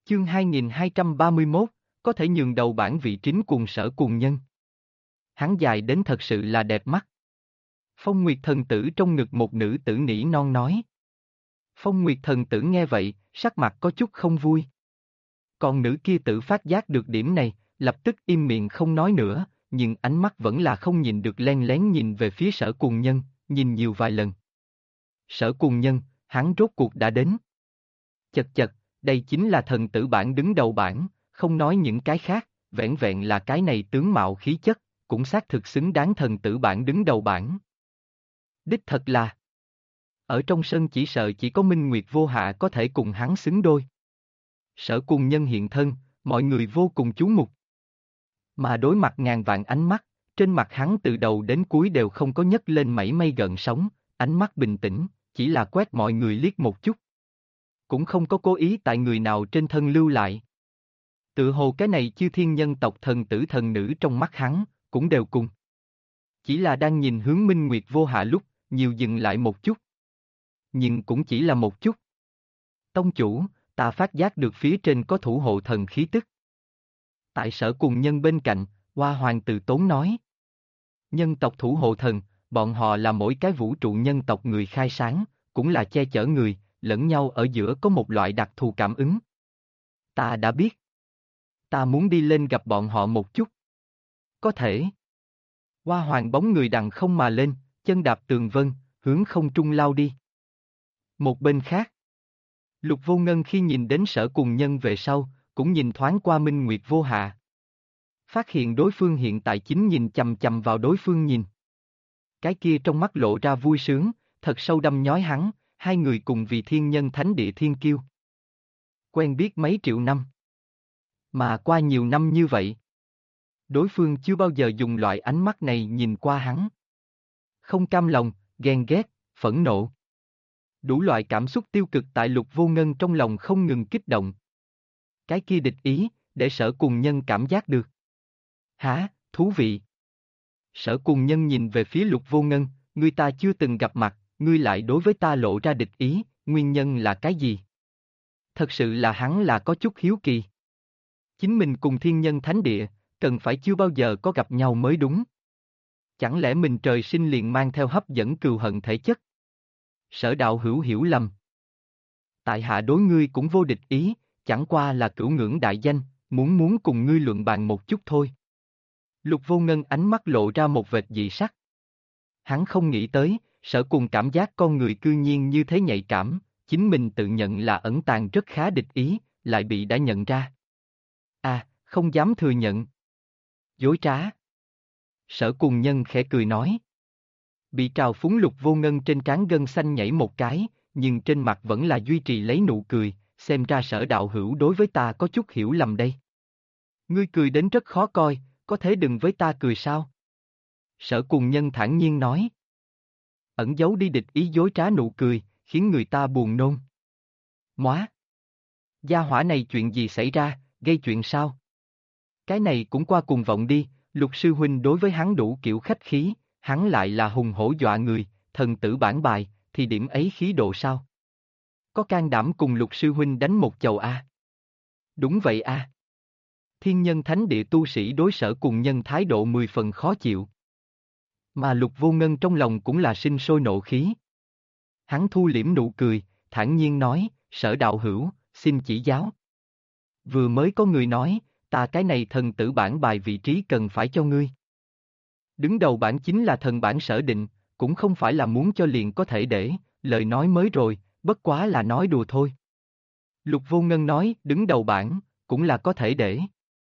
Chương 2231, có thể nhường đầu bảng vị Trính cùng Sở Cùng Nhân. Hắn dài đến thật sự là đẹp mắt. Phong Nguyệt thần tử trong ngực một nữ tử nỉ non nói. Phong Nguyệt thần tử nghe vậy, sắc mặt có chút không vui. Còn nữ kia tử phát giác được điểm này, lập tức im miệng không nói nữa, nhưng ánh mắt vẫn là không nhìn được len lén nhìn về phía Sở Cùng Nhân, nhìn nhiều vài lần. Sở Cùng Nhân, hắn rốt cuộc đã đến. Chật chật, đây chính là thần tử bảng đứng đầu bảng, không nói những cái khác, vẻn vẹn là cái này tướng mạo khí chất, cũng xác thực xứng đáng thần tử bảng đứng đầu bảng. Đích thật là, ở trong sân chỉ sợ chỉ có Minh Nguyệt Vô Hạ có thể cùng hắn xứng đôi. Sở Cùng Nhân hiện thân, mọi người vô cùng chú mục. Mà đối mặt ngàn vạn ánh mắt, trên mặt hắn từ đầu đến cuối đều không có nhấc lên mảy may gợn sóng, ánh mắt bình tĩnh, chỉ là quét mọi người liếc một chút. Cũng không có cố ý tại người nào trên thân lưu lại. Tự hồ cái này chư thiên nhân tộc thần tử thần nữ trong mắt hắn, cũng đều cùng. Chỉ là đang nhìn hướng Minh Nguyệt Vô Hạ lúc, nhiều dừng lại một chút. Nhưng cũng chỉ là một chút. Tông chủ, ta phát giác được phía trên có thủ hộ thần khí tức. Tại Sở Cùng Nhân bên cạnh, Hoa Hoàng từ tốn nói. Nhân tộc thủ hộ thần, bọn họ là mỗi cái vũ trụ nhân tộc người khai sáng, cũng là che chở người, lẫn nhau ở giữa có một loại đặc thù cảm ứng. Ta đã biết. Ta muốn đi lên gặp bọn họ một chút. Có thể. Hoa Hoàng bóng người đằng không mà lên, chân đạp tường vân, hướng không trung lao đi. Một bên khác. Lục Vô Ngân khi nhìn đến Sở Cùng Nhân về sau, cũng nhìn thoáng qua Minh Nguyệt Vô Hạ. Phát hiện đối phương hiện tại chính nhìn chằm chằm vào đối phương nhìn. Cái kia trong mắt lộ ra vui sướng, thật sâu đâm nhói hắn, hai người cùng vì thiên nhân thánh địa thiên kiêu. Quen biết mấy triệu năm. Mà qua nhiều năm như vậy, đối phương chưa bao giờ dùng loại ánh mắt này nhìn qua hắn. Không cam lòng, ghen ghét, phẫn nộ. Đủ loại cảm xúc tiêu cực tại Lục Vô Ngân trong lòng không ngừng kích động. Cái kia địch ý, để Sở Cùng Nhân cảm giác được. Hả, thú vị. Sở Cùng Nhân nhìn về phía Lục Vô Ngân, ngươi ta chưa từng gặp mặt, ngươi lại đối với ta lộ ra địch ý, nguyên nhân là cái gì? Thật sự là hắn là có chút hiếu kỳ. Chính mình cùng thiên nhân thánh địa, cần phải chưa bao giờ có gặp nhau mới đúng. Chẳng lẽ mình trời sinh liền mang theo hấp dẫn cừu hận thể chất? Sở đạo hữu hiểu lầm. Tại hạ đối ngươi cũng vô địch ý, chẳng qua là cửu ngưỡng đại danh, muốn cùng ngươi luận bàn một chút thôi. Lục Vô Ngân ánh mắt lộ ra một vệt dị sắc. Hắn không nghĩ tới, Sở Cùng cảm giác con người cư nhiên như thế nhạy cảm, chính mình tự nhận là ẩn tàng rất khá địch ý, lại bị đã nhận ra. À, không dám thừa nhận. Dối trá. Sở Cùng Nhân khẽ cười nói. Bị trào phúng Lục Vô Ngân trên trán gân xanh nhảy một cái, nhưng trên mặt vẫn là duy trì lấy nụ cười, xem ra Sở đạo hữu đối với ta có chút hiểu lầm đây. Ngươi cười đến rất khó coi, có thể đừng với ta cười sao? Sở Cùng Nhân thản nhiên nói. Ẩn giấu đi địch ý dối trá nụ cười, khiến người ta buồn nôn. Móa! Gia hỏa này chuyện gì xảy ra, gây chuyện sao? Cái này cũng qua cùng vọng đi, Lục sư huynh đối với hắn đủ kiểu khách khí, hắn lại là hùng hổ dọa người, thần tử bản bài, thì điểm ấy khí độ sao? Có can đảm cùng Lục sư huynh đánh một chầu a? Đúng vậy a. Thiên nhân thánh địa tu sĩ đối Sở Cùng Nhân thái độ 10 phần khó chịu. Mà Lục Vô Ngân trong lòng cũng là sinh sôi nộ khí. Hắn thu liễm nụ cười, thản nhiên nói, Sở đạo hữu, xin chỉ giáo. Vừa mới có người nói, ta cái này thần tử bản bài vị trí cần phải cho ngươi. Đứng đầu bản chính là thần bản sở định, cũng không phải là muốn cho liền có thể để, lời nói mới rồi, bất quá là nói đùa thôi. Lục Vô Ngân nói, đứng đầu bản, cũng là có thể để.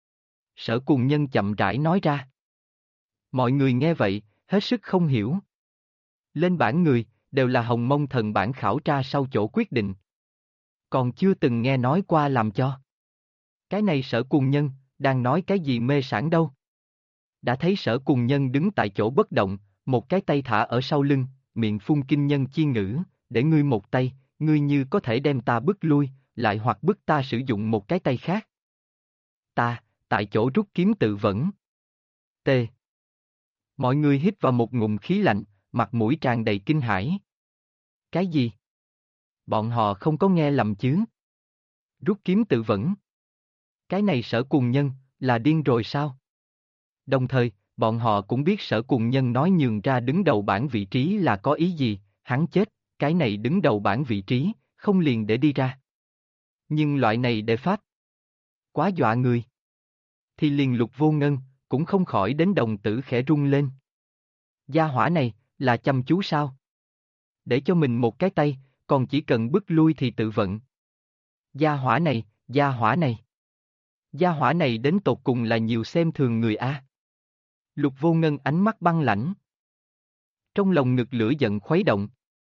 Sở Cùng Nhân chậm rãi nói ra. Mọi người nghe vậy, hết sức không hiểu. Lên bảng người, đều là Hồng Mông thần bản khảo tra sau chỗ quyết định. Còn chưa từng nghe nói qua làm cho. Cái này Sở Cùng Nhân, đang nói cái gì mê sảng đâu. Đã thấy Sở Cùng Nhân đứng tại chỗ bất động, một cái tay thả ở sau lưng, miệng phun kinh nhân chi ngữ, để ngươi một tay, ngươi như có thể đem ta bức lui, lại hoặc bức ta sử dụng một cái tay khác. Ta, tại chỗ rút kiếm tự vẫn. T. Mọi người hít vào một ngụm khí lạnh, mặt mũi tràn đầy kinh hãi. Cái gì? Bọn họ không có nghe lầm chứ? Rút kiếm tự vẫn. Cái này Sở Cùng Nhân, là điên rồi sao? Đồng thời, bọn họ cũng biết Sở Cùng Nhân nói nhường ra đứng đầu bảng vị trí là có ý gì, hắn chết, cái này đứng đầu bảng vị trí, không liền để đi ra. Nhưng loại này để pháp, quá dọa người. Thì liền Lục Vô Ngân, cũng không khỏi đến đồng tử khẽ rung lên. Gia hỏa này, là chăm chú sao? Để cho mình một cái tay, còn chỉ cần bức lui thì tự vận. Gia hỏa này, gia hỏa này. Gia hỏa này đến tột cùng là nhiều xem thường người A. Lục Vô Ngân ánh mắt băng lãnh. Trong lòng ngực lửa giận khuấy động.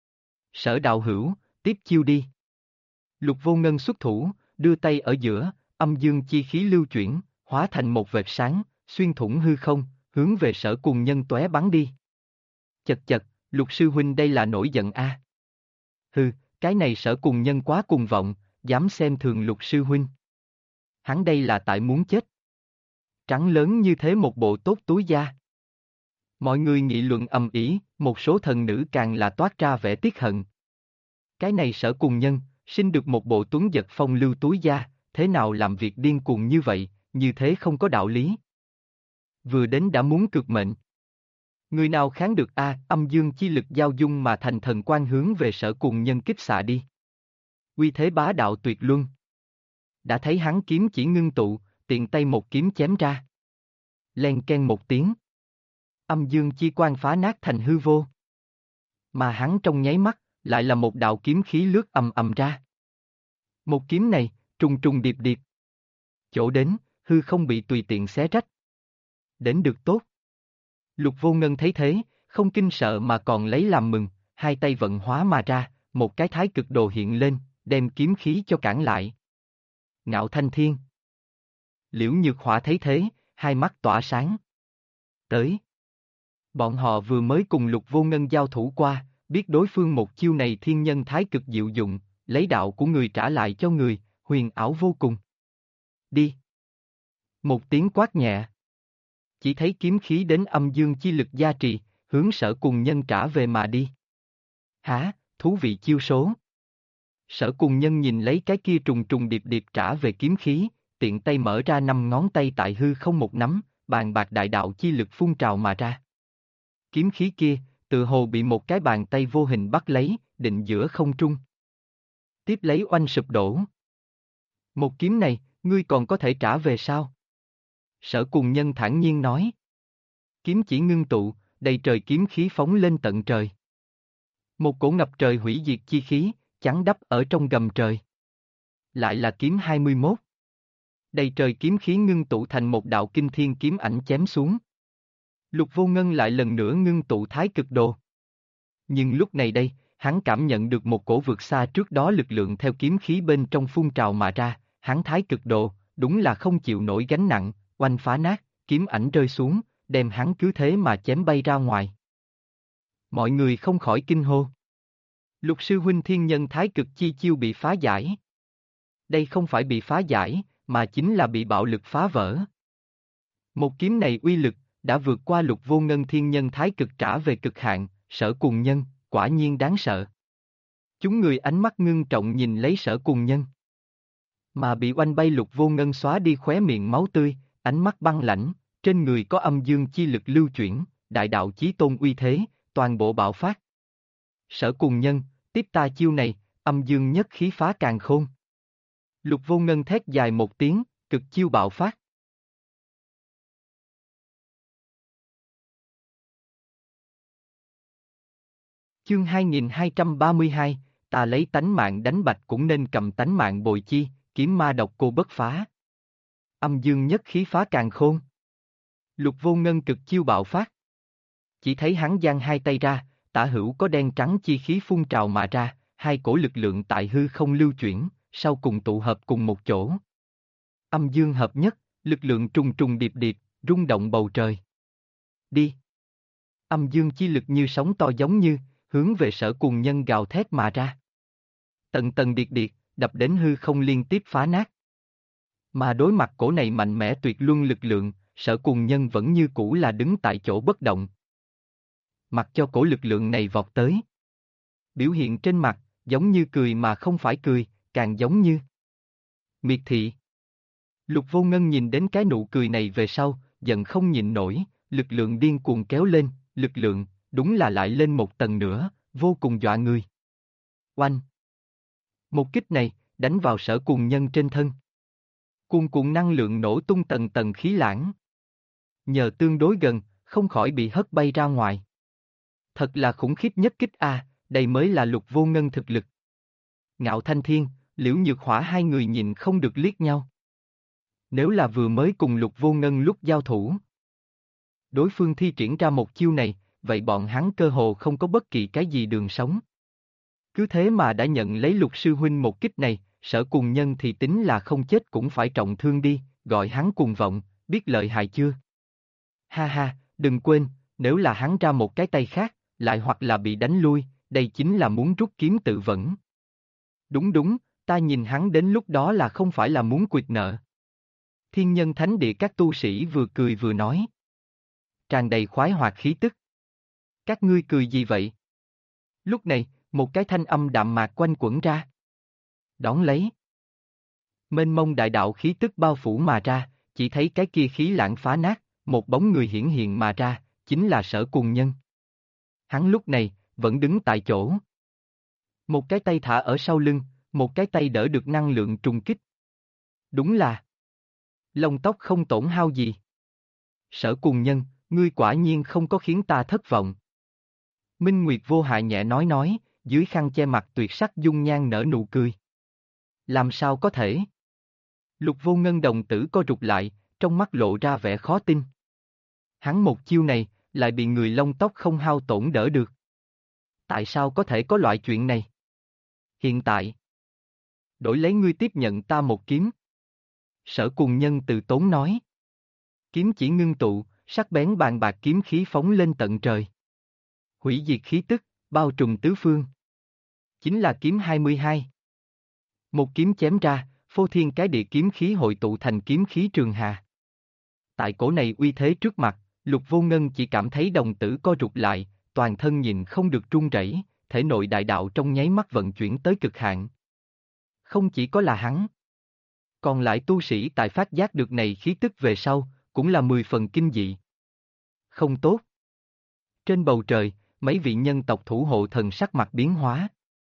Sở Đạo Hữu, tiếp chiêu đi. Lục Vô Ngân xuất thủ, đưa tay ở giữa, âm dương chi khí lưu chuyển, hóa thành một vệt sáng, xuyên thủng hư không, hướng về Sở Cùng Nhân tóe bắn đi. Chật chật, Lục sư huynh đây là nổi giận A. Hừ, cái này Sở Cùng Nhân quá cuồng vọng, dám xem thường Lục sư huynh. Hắn đây là tại muốn chết. Trắng lớn như thế một bộ tốt túi da. Mọi người nghị luận ầm ĩ, một số thần nữ càng là toát ra vẻ tiếc hận. Cái này Sở Cùng Nhân, sinh được một bộ tuấn giật phong lưu túi da, thế nào làm việc điên cuồng như vậy, như thế không có đạo lý. Vừa đến đã muốn cực mệnh. Người nào kháng được a, âm dương chi lực giao dung mà thành thần quan hướng về Sở Cùng Nhân kích xạ đi. Uy thế bá đạo tuyệt luân. Đã thấy hắn kiếm chỉ ngưng tụ, tiện tay một kiếm chém ra. Len ken một tiếng. Âm dương chi quan phá nát thành hư vô. Mà hắn trong nháy mắt, lại là một đạo kiếm khí lướt ầm ầm ra. Một kiếm này, trùng trùng điệp điệp. Chỗ đến, hư không bị tùy tiện xé rách. Đến được tốt. Lục Vô Ngân thấy thế, không kinh sợ mà còn lấy làm mừng, hai tay vận hóa mà ra, một cái thái cực đồ hiện lên, đem kiếm khí cho cản lại. Ngạo Thanh Thiên. Liễu Nhược Họa thấy thế, hai mắt tỏa sáng. Tới. Bọn họ vừa mới cùng Lục Vô Ngân giao thủ qua, biết đối phương một chiêu này thiên nhân thái cực diệu dụng, lấy đạo của người trả lại cho người, huyền ảo vô cùng. Đi. Một tiếng quát nhẹ. Chỉ thấy kiếm khí đến âm dương chi lực gia trì, hướng Sở Cùng Nhân trả về mà đi. Hả, thú vị chiêu số. Sở Cùng Nhân nhìn lấy cái kia trùng trùng điệp điệp trả về kiếm khí, tiện tay mở ra 5 ngón tay tại hư không một nắm, bàn bạc đại đạo chi lực phun trào mà ra. Kiếm khí kia, tự hồ bị một cái bàn tay vô hình bắt lấy, định giữa không trung. Tiếp lấy oanh sụp đổ. Một kiếm này, ngươi còn có thể trả về sao? Sở Cùng Nhân thản nhiên nói. Kiếm chỉ ngưng tụ, đầy trời kiếm khí phóng lên tận trời. Một cổ ngập trời hủy diệt chi khí, chắn đắp ở trong gầm trời. Lại là kiếm 21. Đầy trời kiếm khí ngưng tụ thành một đạo kinh thiên kiếm ảnh chém xuống. Lục Vô Ngân lại lần nữa ngưng tụ thái cực đồ. Nhưng lúc này đây, hắn cảm nhận được một cổ vượt xa trước đó lực lượng theo kiếm khí bên trong phun trào mà ra, hắn thái cực đồ, đúng là không chịu nổi gánh nặng, oanh phá nát, kiếm ảnh rơi xuống, đem hắn cứ thế mà chém bay ra ngoài. Mọi người không khỏi kinh hô. Lục sư huynh thiên nhân thái cực chi chiêu bị phá giải. Đây không phải bị phá giải, mà chính là bị bạo lực phá vỡ. Một kiếm này uy lực, đã vượt qua Lục Vô Ngân thiên nhân thái cực trả về cực hạn, Sở Cùng Nhân, quả nhiên đáng sợ. Chúng người ánh mắt ngưng trọng nhìn lấy Sở Cùng Nhân. Mà bị oanh bay Lục Vô Ngân xóa đi khóe miệng máu tươi, ánh mắt băng lãnh, trên người có âm dương chi lực lưu chuyển, đại đạo chí tôn uy thế, toàn bộ bạo phát. Sở Cùng Nhân, tiếp ta chiêu này, âm dương nhất khí phá càn khôn. Lục Vô Ngân thét dài một tiếng, cực chiêu bạo phát. Chương 2232, ta lấy tánh mạng đánh bạch cũng nên cầm tánh mạng bồi chi, kiếm ma độc cô bất phá. Âm dương nhất khí phá càn khôn. Lục Vô Ngân cực chiêu bạo phát. Chỉ thấy hắn giang hai tay ra, tả hữu có đen trắng chi khí phun trào mà ra, hai cổ lực lượng tại hư không lưu chuyển, sau cùng tụ hợp cùng một chỗ. Âm dương hợp nhất, lực lượng trùng trùng điệp điệp, rung động bầu trời. Đi! Âm dương chi lực như sóng to giống như, hướng về Sở Cùng Nhân gào thét mà ra. Tầng tầng điệt điệt, đập đến hư không liên tiếp phá nát. Mà đối mặt cổ này mạnh mẽ tuyệt luân lực lượng, Sở Cùng Nhân vẫn như cũ là đứng tại chỗ bất động. Mặc cho cổ lực lượng này vọt tới. Biểu hiện trên mặt, giống như cười mà không phải cười, càng giống như miệt thị. Lục Vô Ngân nhìn đến cái nụ cười này về sau, giận không nhịn nổi, lực lượng điên cuồng kéo lên, lực lượng, đúng là lại lên một tầng nữa, vô cùng dọa người. Oanh! Một kích này, đánh vào Sở Cuồng Nhân trên thân. Cuồn cuộn năng lượng nổ tung tầng tầng khí lãng. Nhờ tương đối gần, không khỏi bị hất bay ra ngoài. Thật là khủng khiếp nhất kích a, đây mới là Lục Vô Ngân thực lực. Ngạo Thanh Thiên, Liễu Nhược Hỏa hai người nhìn không được liếc nhau. Nếu là vừa mới cùng Lục Vô Ngân lúc giao thủ, đối phương thi triển ra một chiêu này, vậy bọn hắn cơ hồ không có bất kỳ cái gì đường sống. Cứ thế mà đã nhận lấy Lục sư huynh một kích này, Sở Cuồng Nhân thì tính là không chết cũng phải trọng thương đi, gọi hắn cuồng vọng, biết lợi hại chưa? Ha ha, đừng quên, nếu là hắn ra một cái tay khác, lại hoặc là bị đánh lui, đây chính là muốn rút kiếm tự vẫn. Đúng đúng, ta nhìn hắn đến lúc đó là không phải là muốn quỵt nợ. Thiên Nhân Thánh Địa các tu sĩ vừa cười vừa nói. Tràn đầy khoái hoạt khí tức. Các ngươi cười gì vậy? Lúc này, một cái thanh âm đạm mạc quanh quẩn ra. Đón lấy. Mênh mông đại đạo khí tức bao phủ mà ra, chỉ thấy cái kia khí lãng phá nát, một bóng người hiển hiện mà ra, chính là Sở Cuồng Nhân. Hắn lúc này, vẫn đứng tại chỗ. Một cái tay thả ở sau lưng, một cái tay đỡ được năng lượng trùng kích. Đúng là lông tóc không tổn hao gì. Sở Cuồng Nhân, ngươi quả nhiên không có khiến ta thất vọng. Minh Nguyệt Vô Hại nhẹ nói, dưới khăn che mặt tuyệt sắc dung nhan nở nụ cười. Làm sao có thể? Lục Vô Ngân đồng tử co rụt lại, trong mắt lộ ra vẻ khó tin. Hắn một chiêu này, lại bị người lông tóc không hao tổn đỡ được. Tại sao có thể có loại chuyện này? Hiện tại, đổi lấy ngươi tiếp nhận ta một kiếm. Sở Cuồng Nhân từ tốn nói. Kiếm chỉ ngưng tụ, sắc bén bàn bạc kiếm khí phóng lên tận trời. Hủy diệt khí tức, bao trùm tứ phương. Chính là kiếm 22. Một kiếm chém ra, phô thiên cái địa kiếm khí hội tụ thành kiếm khí trường hà. Tại cổ này uy thế trước mặt, Lục Vô Ngân chỉ cảm thấy đồng tử co rụt lại, toàn thân nhìn không được run rẩy, thể nội đại đạo trong nháy mắt vận chuyển tới cực hạn. Không chỉ có là hắn, còn lại tu sĩ tại phát giác được này khí tức về sau, cũng là 10 phần kinh dị. Không tốt. Trên bầu trời, mấy vị nhân tộc thủ hộ thần sắc mặt biến hóa.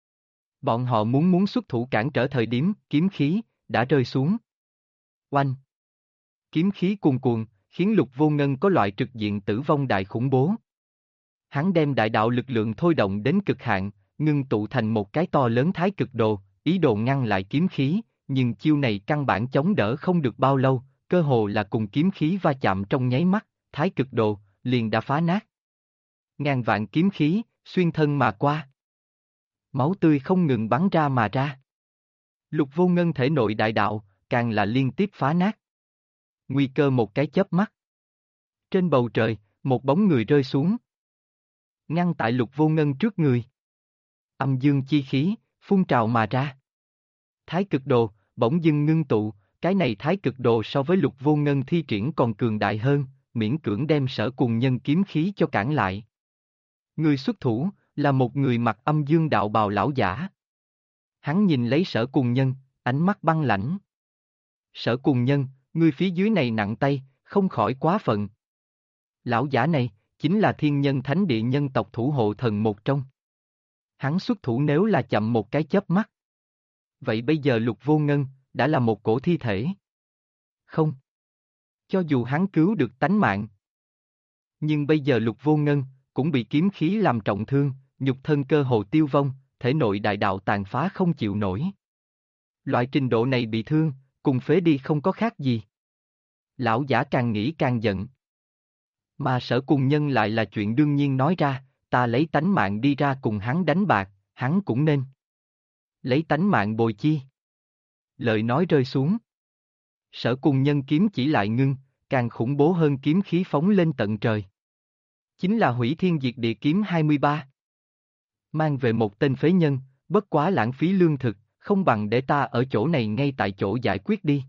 Bọn họ muốn xuất thủ cản trở thời điểm, kiếm khí, đã rơi xuống. Oanh! Kiếm khí cuồn cuộn, khiến Lục Vô Ngân có loại trực diện tử vong đại khủng bố. Hắn đem đại đạo lực lượng thôi động đến cực hạn, ngưng tụ thành một cái to lớn thái cực đồ, ý đồ ngăn lại kiếm khí, nhưng chiêu này căn bản chống đỡ không được bao lâu, cơ hồ là cùng kiếm khí va chạm trong nháy mắt, thái cực đồ, liền đã phá nát. Ngàn vạn kiếm khí, xuyên thân mà qua. Máu tươi không ngừng bắn ra mà ra. Lục Vô Ngân thể nội đại đạo, càng là liên tiếp phá nát. Nguy cơ một cái chớp mắt. Trên bầu trời, một bóng người rơi xuống. Ngăn tại Lục Vô Ngân trước người. Âm dương chi khí, phun trào mà ra. Thái cực đồ, bỗng dưng ngưng tụ, cái này thái cực đồ so với Lục Vô Ngân thi triển còn cường đại hơn, miễn cưỡng đem Sở Cuồng Nhân kiếm khí cho cản lại. Người xuất thủ, là một người mặc âm dương đạo bào lão giả. Hắn nhìn lấy Sở Cuồng Nhân, ánh mắt băng lãnh. Sở Cuồng Nhân, ngươi phía dưới này nặng tay, không khỏi quá phận. Lão giả này, chính là Thiên Nhân Thánh Địa nhân tộc thủ hộ thần một trong. Hắn xuất thủ nếu là chậm một cái chớp mắt. Vậy bây giờ Lục Vô Ngân, đã là một cổ thi thể. Không. Cho dù hắn cứu được tánh mạng. Nhưng bây giờ Lục Vô Ngân, cũng bị kiếm khí làm trọng thương, nhục thân cơ hồ tiêu vong, thể nội đại đạo tàn phá không chịu nổi. Loại trình độ này bị thương, cùng phế đi không có khác gì. Lão giả càng nghĩ càng giận. Mà Sở Cuồng Nhân lại là chuyện đương nhiên nói ra, ta lấy tánh mạng đi ra cùng hắn đánh bạc, hắn cũng nên. Lấy tánh mạng bồi chi. Lời nói rơi xuống. Sở Cuồng Nhân kiếm chỉ lại ngưng, càng khủng bố hơn kiếm khí phóng lên tận trời. Chính là hủy thiên diệt địa kiếm 23. Mang về một tên phế nhân, bất quá lãng phí lương thực, không bằng để ta ở chỗ này ngay tại chỗ giải quyết đi.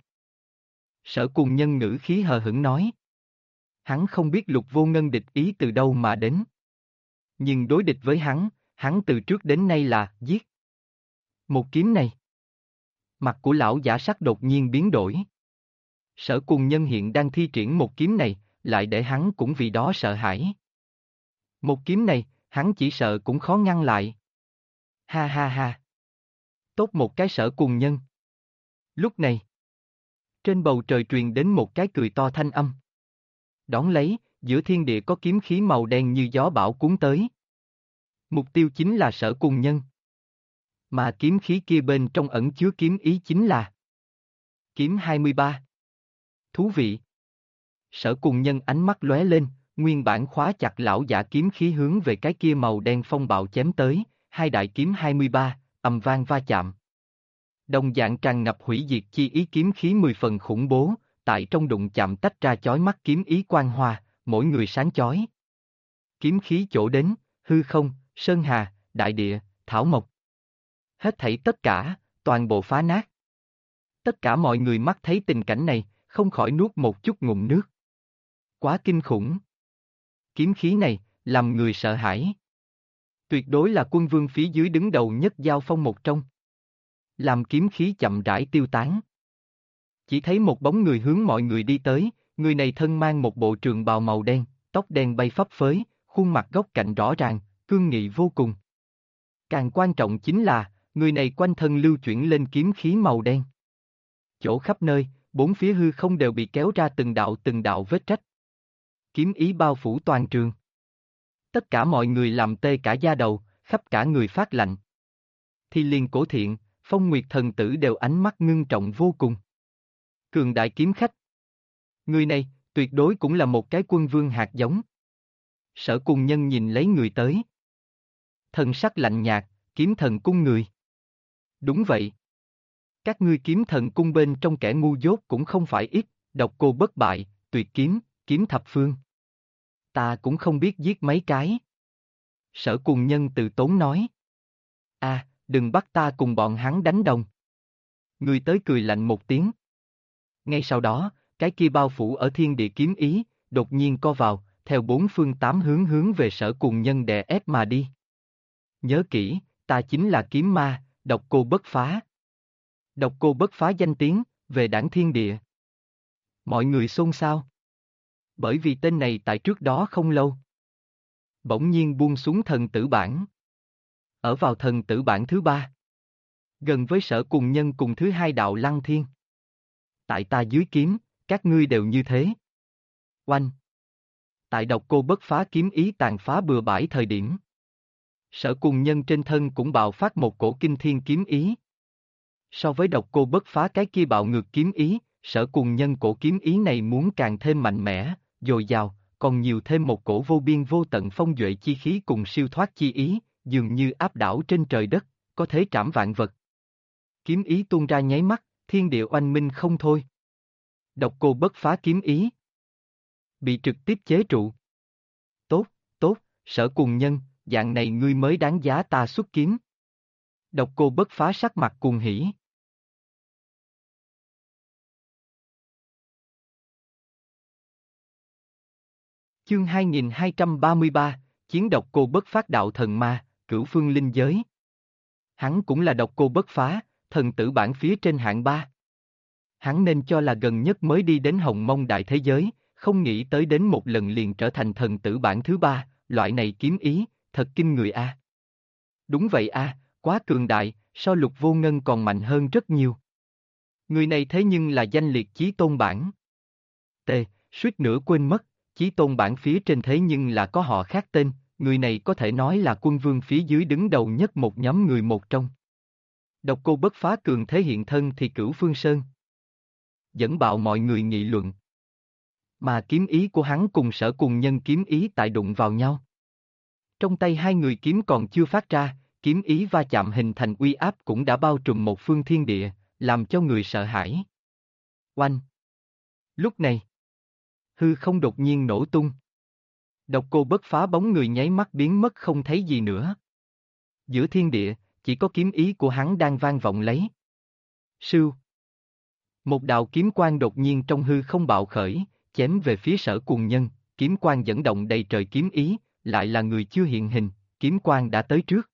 Sở Cuồng Nhân ngữ khí hờ hững nói. Hắn không biết Lục Vô Ngân địch ý từ đâu mà đến. Nhưng đối địch với hắn từ trước đến nay là giết. Một kiếm này. Mặt của lão giả sắc đột nhiên biến đổi. Sở Cùng Nhân hiện đang thi triển một kiếm này, lại để hắn cũng vì đó sợ hãi. Một kiếm này, hắn chỉ sợ cũng khó ngăn lại. Ha ha ha. Tốt một cái Sở Cùng Nhân. Lúc này, trên bầu trời truyền đến một cái cười to thanh âm. Đón lấy, giữa thiên địa có kiếm khí màu đen như gió bão cuốn tới. Mục tiêu chính là Sở Cùng Nhân. Mà kiếm khí kia bên trong ẩn chứa kiếm ý chính là kiếm 23. Thú vị. Sở Cùng Nhân ánh mắt lóe lên, nguyên bản khóa chặt lão giả kiếm khí hướng về cái kia màu đen phong bạo chém tới, hai đại kiếm 23, ầm vang va chạm. Đồng dạng tràn ngập hủy diệt chi ý kiếm khí 10 phần khủng bố, tại trong đụng chạm tách ra chói mắt kiếm ý quang hoa, mỗi người sáng chói. Kiếm khí chỗ đến, hư không, sơn hà, đại địa, thảo mộc. Hết thảy tất cả, toàn bộ phá nát. Tất cả mọi người mắt thấy tình cảnh này, không khỏi nuốt một chút ngụm nước. Quá kinh khủng. Kiếm khí này, làm người sợ hãi. Tuyệt đối là quân vương phía dưới đứng đầu nhất giao phong một trong. Làm kiếm khí chậm rãi tiêu tán. Chỉ thấy một bóng người hướng mọi người đi tới, người này thân mang một bộ trường bào màu đen, tóc đen bay phấp phới, khuôn mặt góc cạnh rõ ràng, cương nghị vô cùng. Càng quan trọng chính là, người này quanh thân lưu chuyển lên kiếm khí màu đen. Chỗ khắp nơi, bốn phía hư không đều bị kéo ra từng đạo vết rách. Kiếm ý bao phủ toàn trường. Tất cả mọi người làm tê cả da đầu, khắp cả người phát lạnh. Thì liền Cổ Thiện, Phong Nguyệt thần tử đều ánh mắt ngưng trọng vô cùng. Cường đại kiếm khách. Người này, tuyệt đối cũng là một cái quân vương hạt giống. Sở Cùng Nhân nhìn lấy người tới. Thần sắc lạnh nhạt, kiếm thần cung người. Đúng vậy. Các ngươi kiếm thần cung bên trong kẻ ngu dốt cũng không phải ít, Độc Cô bất bại, Tuyệt kiếm, kiếm thập phương. Ta cũng không biết giết mấy cái. Sở Cùng Nhân từ tốn nói. Đừng bắt ta cùng bọn hắn đánh đồng. Người tới cười lạnh một tiếng. Ngay sau đó, cái kia bao phủ ở thiên địa kiếm ý, đột nhiên co vào, theo bốn phương tám hướng về Sở Cùng Nhân đè ép mà đi. Nhớ kỹ, ta chính là kiếm ma, Độc Cô bất phá. Độc Cô bất phá danh tiếng, về đảng thiên địa. Mọi người xôn xao. Bởi vì tên này tại trước đó không lâu. Bỗng nhiên buông xuống thần tử bảng. Ở vào thần tử bảng thứ 3. Gần với Sở Cùng Nhân cùng thứ 2 đạo Lăng Thiên. Tại ta dưới kiếm, các ngươi đều như thế. Oanh. Tại Độc Cô bất phá kiếm ý tàn phá bừa bãi thời điểm. Sở Cùng Nhân trên thân cũng bạo phát một cổ kinh thiên kiếm ý. So với Độc Cô bất phá cái kia bạo ngược kiếm ý, Sở Cùng Nhân cổ kiếm ý này muốn càng thêm mạnh mẽ, dồi dào, còn nhiều thêm một cổ vô biên vô tận phong duệ chi khí cùng siêu thoát chi ý, dường như áp đảo trên trời đất, có thể trảm vạn vật. Kiếm ý tuôn ra nháy mắt, thiên địa oanh minh không thôi. Độc Cô bất phá kiếm ý. Bị trực tiếp chế trụ. Tốt, tốt, Sở Cùng Nhân, dạng này ngươi mới đáng giá ta xuất kiếm. Độc Cô bất phá sắc mặt cuồng hỉ. Chương 2233, Chiến Độc Cô bất phát đạo thần ma, Cửu Phương Linh Giới. Hắn cũng là Độc Cô bất phá, thần tử bảng phía trên hạng 3. Hắn nên cho là gần nhất mới đi đến Hồng Mông đại thế giới, không nghĩ tới đến một lần liền trở thành thần tử bảng thứ 3, loại này kiếm ý, thật kinh người a. Đúng vậy a, quá cường đại, so Lục Vô Ngân còn mạnh hơn rất nhiều. Người này thế nhưng là danh liệt chí tôn bảng. Suýt nữa quên mất, chí tôn bảng phía trên thế nhưng là có họ khác tên, người này có thể nói là quân vương phía dưới đứng đầu nhất một nhóm người một trong. Độc Cô bất phá cường thế hiện thân thì Cửu Phương Sơn. Dẫn bạo mọi người nghị luận. Mà kiếm ý của hắn cùng Sở Cùng Nhân kiếm ý tại đụng vào nhau. Trong tay hai người kiếm còn chưa phát ra, kiếm ý va chạm hình thành uy áp cũng đã bao trùm một phương thiên địa, làm cho người sợ hãi. Oanh! Lúc này, hư không đột nhiên nổ tung. Độc Cô bất phá bóng người nháy mắt biến mất không thấy gì nữa. Giữa thiên địa, chỉ có kiếm ý của hắn đang vang vọng lấy. Sưu! Một đạo kiếm quang đột nhiên trong hư không bạo khởi, chém về phía Sở Cùng Nhân, kiếm quang dẫn động đầy trời kiếm ý, lại là người chưa hiện hình, kiếm quang đã tới trước.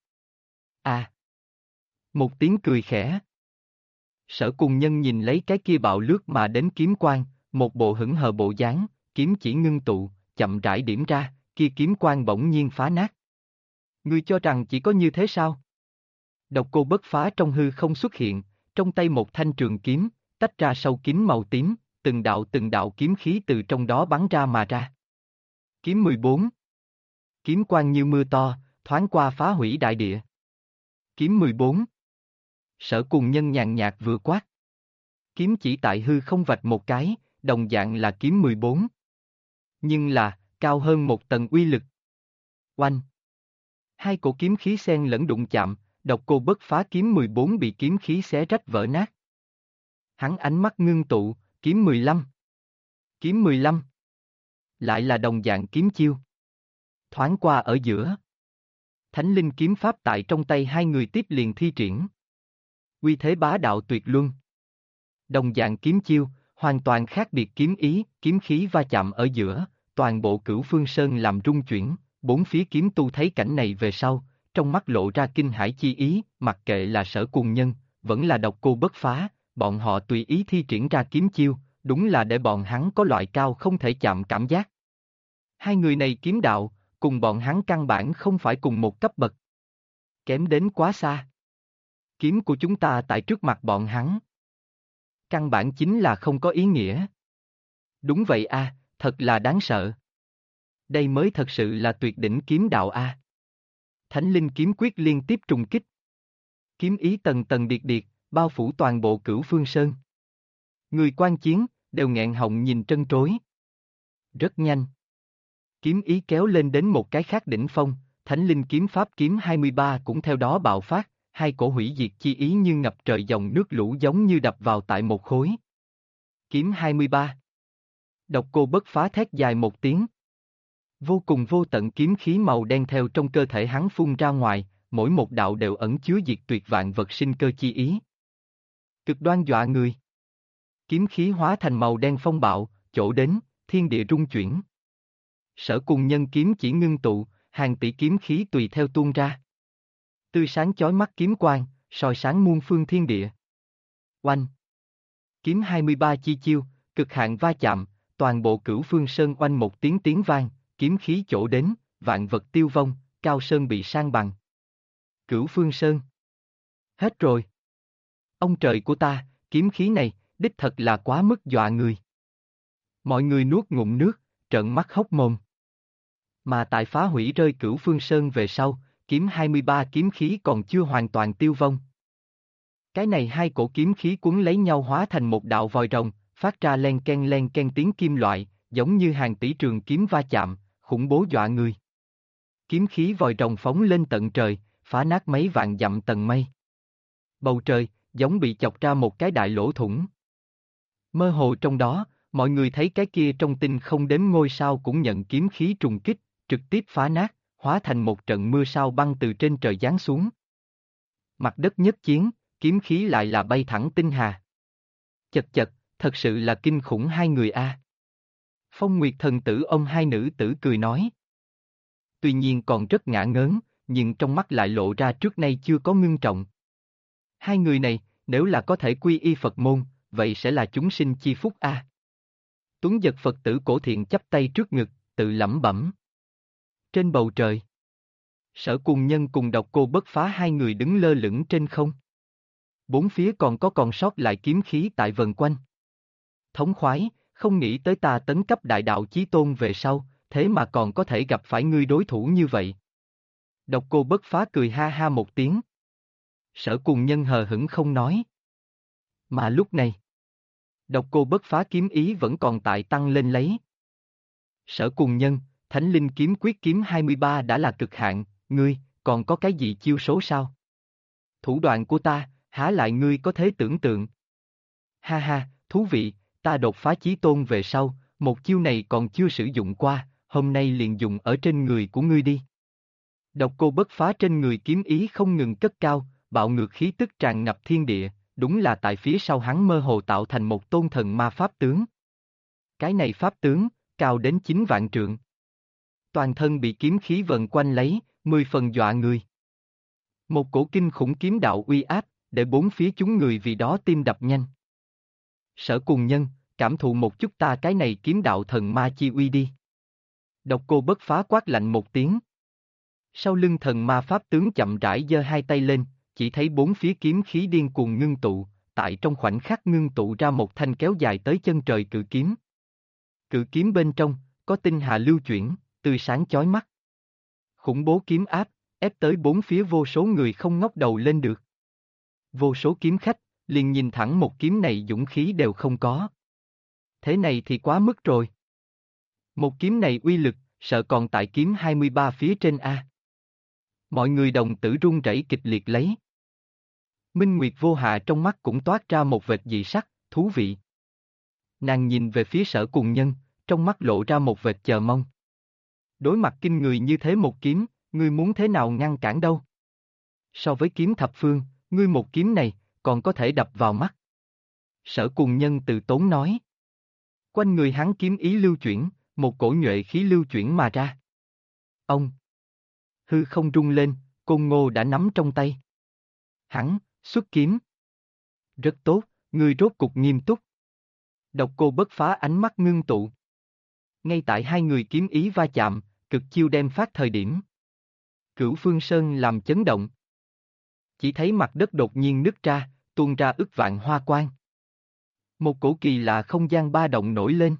Một tiếng cười khẽ. Sở Cùng Nhân nhìn lấy cái kia bạo lướt mà đến kiếm quang, một bộ hững hờ bộ dáng, kiếm chỉ ngưng tụ, chậm rãi điểm ra, kia kiếm quang bỗng nhiên phá nát. Ngươi cho rằng chỉ có như thế sao? Độc Cô Bất Phá trong hư không xuất hiện, trong tay một thanh trường kiếm, tách ra sâu kín màu tím, từng đạo kiếm khí từ trong đó bắn ra mà ra. Kiếm 14. Kiếm quang như mưa to, thoáng qua phá hủy đại địa. Kiếm 14. Sở Cùng Nhân nhàn nhạt vừa quát. Kiếm chỉ tại hư không vạch một cái, đồng dạng là kiếm 14. Nhưng là, cao hơn một tầng uy lực. Oanh! Hai cổ kiếm khí xen lẫn đụng chạm, Độc Cô Bất Phá kiếm 14 bị kiếm khí xé rách vỡ nát. Hắn ánh mắt ngưng tụ, kiếm 15. Kiếm 15. Lại là đồng dạng kiếm chiêu. Thoáng qua ở giữa. Thánh linh kiếm pháp tại trong tay hai người tiếp liền thi triển. Uy thế bá đạo tuyệt luân. Đồng dạng kiếm chiêu, hoàn toàn khác biệt kiếm ý, kiếm khí va chạm ở giữa, toàn bộ Cửu Phương Sơn làm rung chuyển, bốn phía kiếm tu thấy cảnh này về sau, trong mắt lộ ra kinh hãi chi ý, mặc kệ là Sở Cùng Nhân, vẫn là Độc Cô Bất Phá, bọn họ tùy ý thi triển ra kiếm chiêu, đúng là để bọn hắn có loại cao không thể chạm cảm giác. Hai người này kiếm đạo, cùng bọn hắn căn bản không phải cùng một cấp bậc. Kém đến quá xa. Kiếm của chúng ta tại trước mặt bọn hắn. Căn bản chính là không có ý nghĩa. Đúng vậy a, thật là đáng sợ. Đây mới thật sự là tuyệt đỉnh kiếm đạo a. Thánh linh kiếm quyết liên tiếp trùng kích. Kiếm ý tầng tầng điệt điệt, bao phủ toàn bộ Cửu Phương Sơn. Người quan chiến, đều nghẹn họng nhìn trân trối. Rất nhanh. Kiếm ý kéo lên đến một cái khác đỉnh phong, Thánh linh kiếm pháp kiếm 23 cũng theo đó bạo phát, hai cổ hủy diệt chi ý như ngập trời dòng nước lũ giống như đập vào tại một khối. Kiếm 23. Độc Cô Bất Phá thét dài một tiếng. Vô cùng vô tận kiếm khí màu đen theo trong cơ thể hắn phun ra ngoài, mỗi một đạo đều ẩn chứa diệt tuyệt vạn vật sinh cơ chi ý. Cực đoan dọa người. Kiếm khí hóa thành màu đen phong bạo, chỗ đến, thiên địa rung chuyển. Sở Cùng Nhân kiếm chỉ ngưng tụ, hàng tỷ kiếm khí tùy theo tuôn ra. Tươi sáng chói mắt kiếm quang, soi sáng muôn phương thiên địa. Oanh! Kiếm 23 chi chiêu, cực hạn va chạm, toàn bộ Cửu Phương Sơn oanh một tiếng tiếng vang, kiếm khí chỗ đến, vạn vật tiêu vong, cao sơn bị san bằng. Cửu Phương Sơn. Hết rồi. Ông trời của ta, kiếm khí này, đích thật là quá mức dọa người. Mọi người nuốt ngụm nước, trợn mắt hốc mồm. Mà tại phá hủy rơi Cửu Phương Sơn về sau, kiếm 23 kiếm khí còn chưa hoàn toàn tiêu vong. Cái này hai cổ kiếm khí cuốn lấy nhau hóa thành một đạo vòi rồng, phát ra len ken tiếng kim loại, giống như hàng tỷ trường kiếm va chạm, khủng bố dọa người. Kiếm khí vòi rồng phóng lên tận trời, phá nát mấy vạn dặm tầng mây. Bầu trời, giống bị chọc ra một cái đại lỗ thủng. Mơ hồ trong đó, mọi người thấy cái kia trong tinh không đếm ngôi sao cũng nhận kiếm khí trùng kích, trực tiếp phá nát, hóa thành một trận mưa sao băng từ trên trời giáng xuống. Mặt đất nhất chiến, kiếm khí lại là bay thẳng tinh hà. Chật chật, thật sự là kinh khủng hai người a. Phong Nguyệt thần tử ông hai nữ tử cười nói. Tuy nhiên còn rất ngả ngớn, nhưng trong mắt lại lộ ra trước nay chưa có ngưng trọng. Hai người này, nếu là có thể quy y Phật môn, vậy sẽ là chúng sinh chi phúc a. Tuấn Giật Phật tử cổ thiện chắp tay trước ngực, tự lẩm bẩm. Trên bầu trời, Sở Cùng Nhân cùng Độc Cô Bất Phá hai người đứng lơ lửng trên không. Bốn phía còn sót lại kiếm khí tại vần quanh. Thống khoái, không nghĩ tới ta tấn cấp đại đạo chí tôn về sau, thế mà còn có thể gặp phải ngươi đối thủ như vậy. Độc Cô Bất Phá cười ha ha một tiếng. Sở Cùng Nhân hờ hững không nói. Mà lúc này, Độc Cô Bất Phá kiếm ý vẫn còn tại tăng lên lấy. Sở Cùng Nhân, Thánh Linh kiếm quyết kiếm 23 đã là cực hạn, ngươi, còn có cái gì chiêu số sao? Thủ đoạn của ta, há lại ngươi có thể tưởng tượng. Ha ha, thú vị, ta đột phá chí tôn về sau, một chiêu này còn chưa sử dụng qua, hôm nay liền dùng ở trên người của ngươi đi. Độc Cô Bất Phá trên người kiếm ý không ngừng cất cao, bạo ngược khí tức tràn ngập thiên địa, đúng là tại phía sau hắn mơ hồ tạo thành một tôn thần ma pháp tướng. Cái này pháp tướng, cao đến 9 vạn trượng. Toàn thân bị kiếm khí vần quanh lấy, 10 phần dọa người. Một cổ kinh khủng kiếm đạo uy áp, để bốn phía chúng người vì đó tim đập nhanh. Sở Cùng Nhân, cảm thụ một chút ta cái này kiếm đạo thần ma chi uy đi. Độc Cô Bất Phá quát lạnh một tiếng. Sau lưng thần ma pháp tướng chậm rãi giơ hai tay lên, chỉ thấy bốn phía kiếm khí điên cuồng ngưng tụ, tại trong khoảnh khắc ngưng tụ ra một thanh kéo dài tới chân trời cự kiếm. Cự kiếm bên trong, có tinh hà lưu chuyển, tươi sáng chói mắt. Khủng bố kiếm áp, ép tới bốn phía vô số người không ngóc đầu lên được. Vô số kiếm khách, liền nhìn thẳng một kiếm này dũng khí đều không có. Thế này thì quá mức rồi. Một kiếm này uy lực, sợ còn tại kiếm 23 phía trên A. Mọi người đồng tử run rẩy kịch liệt lấy. Minh Nguyệt Vô Hạ trong mắt cũng toát ra một vệt dị sắc, thú vị. Nàng nhìn về phía Sở Cùng Nhân, trong mắt lộ ra một vệt chờ mong. Đối mặt kinh người như thế một kiếm, ngươi muốn thế nào ngăn cản đâu? So với kiếm thập phương, ngươi một kiếm này, còn có thể đập vào mắt. Sở Cùng Nhân từ tốn nói. Quanh người hắn kiếm ý lưu chuyển, một cổ nhuệ khí lưu chuyển mà ra. Ông! Hư không rung lên, Côn Ngô đã nắm trong tay. Hắn, xuất kiếm. Rất tốt, ngươi rốt cục nghiêm túc. Độc Cô Bất Phá ánh mắt ngưng tụ. Ngay tại hai người kiếm ý va chạm, cực chiêu đem phát thời điểm. Cửu Phương Sơn làm chấn động. Chỉ thấy mặt đất đột nhiên nứt ra, tuôn ra ức vạn hoa quang. Một cổ kỳ lạ không gian ba động nổi lên.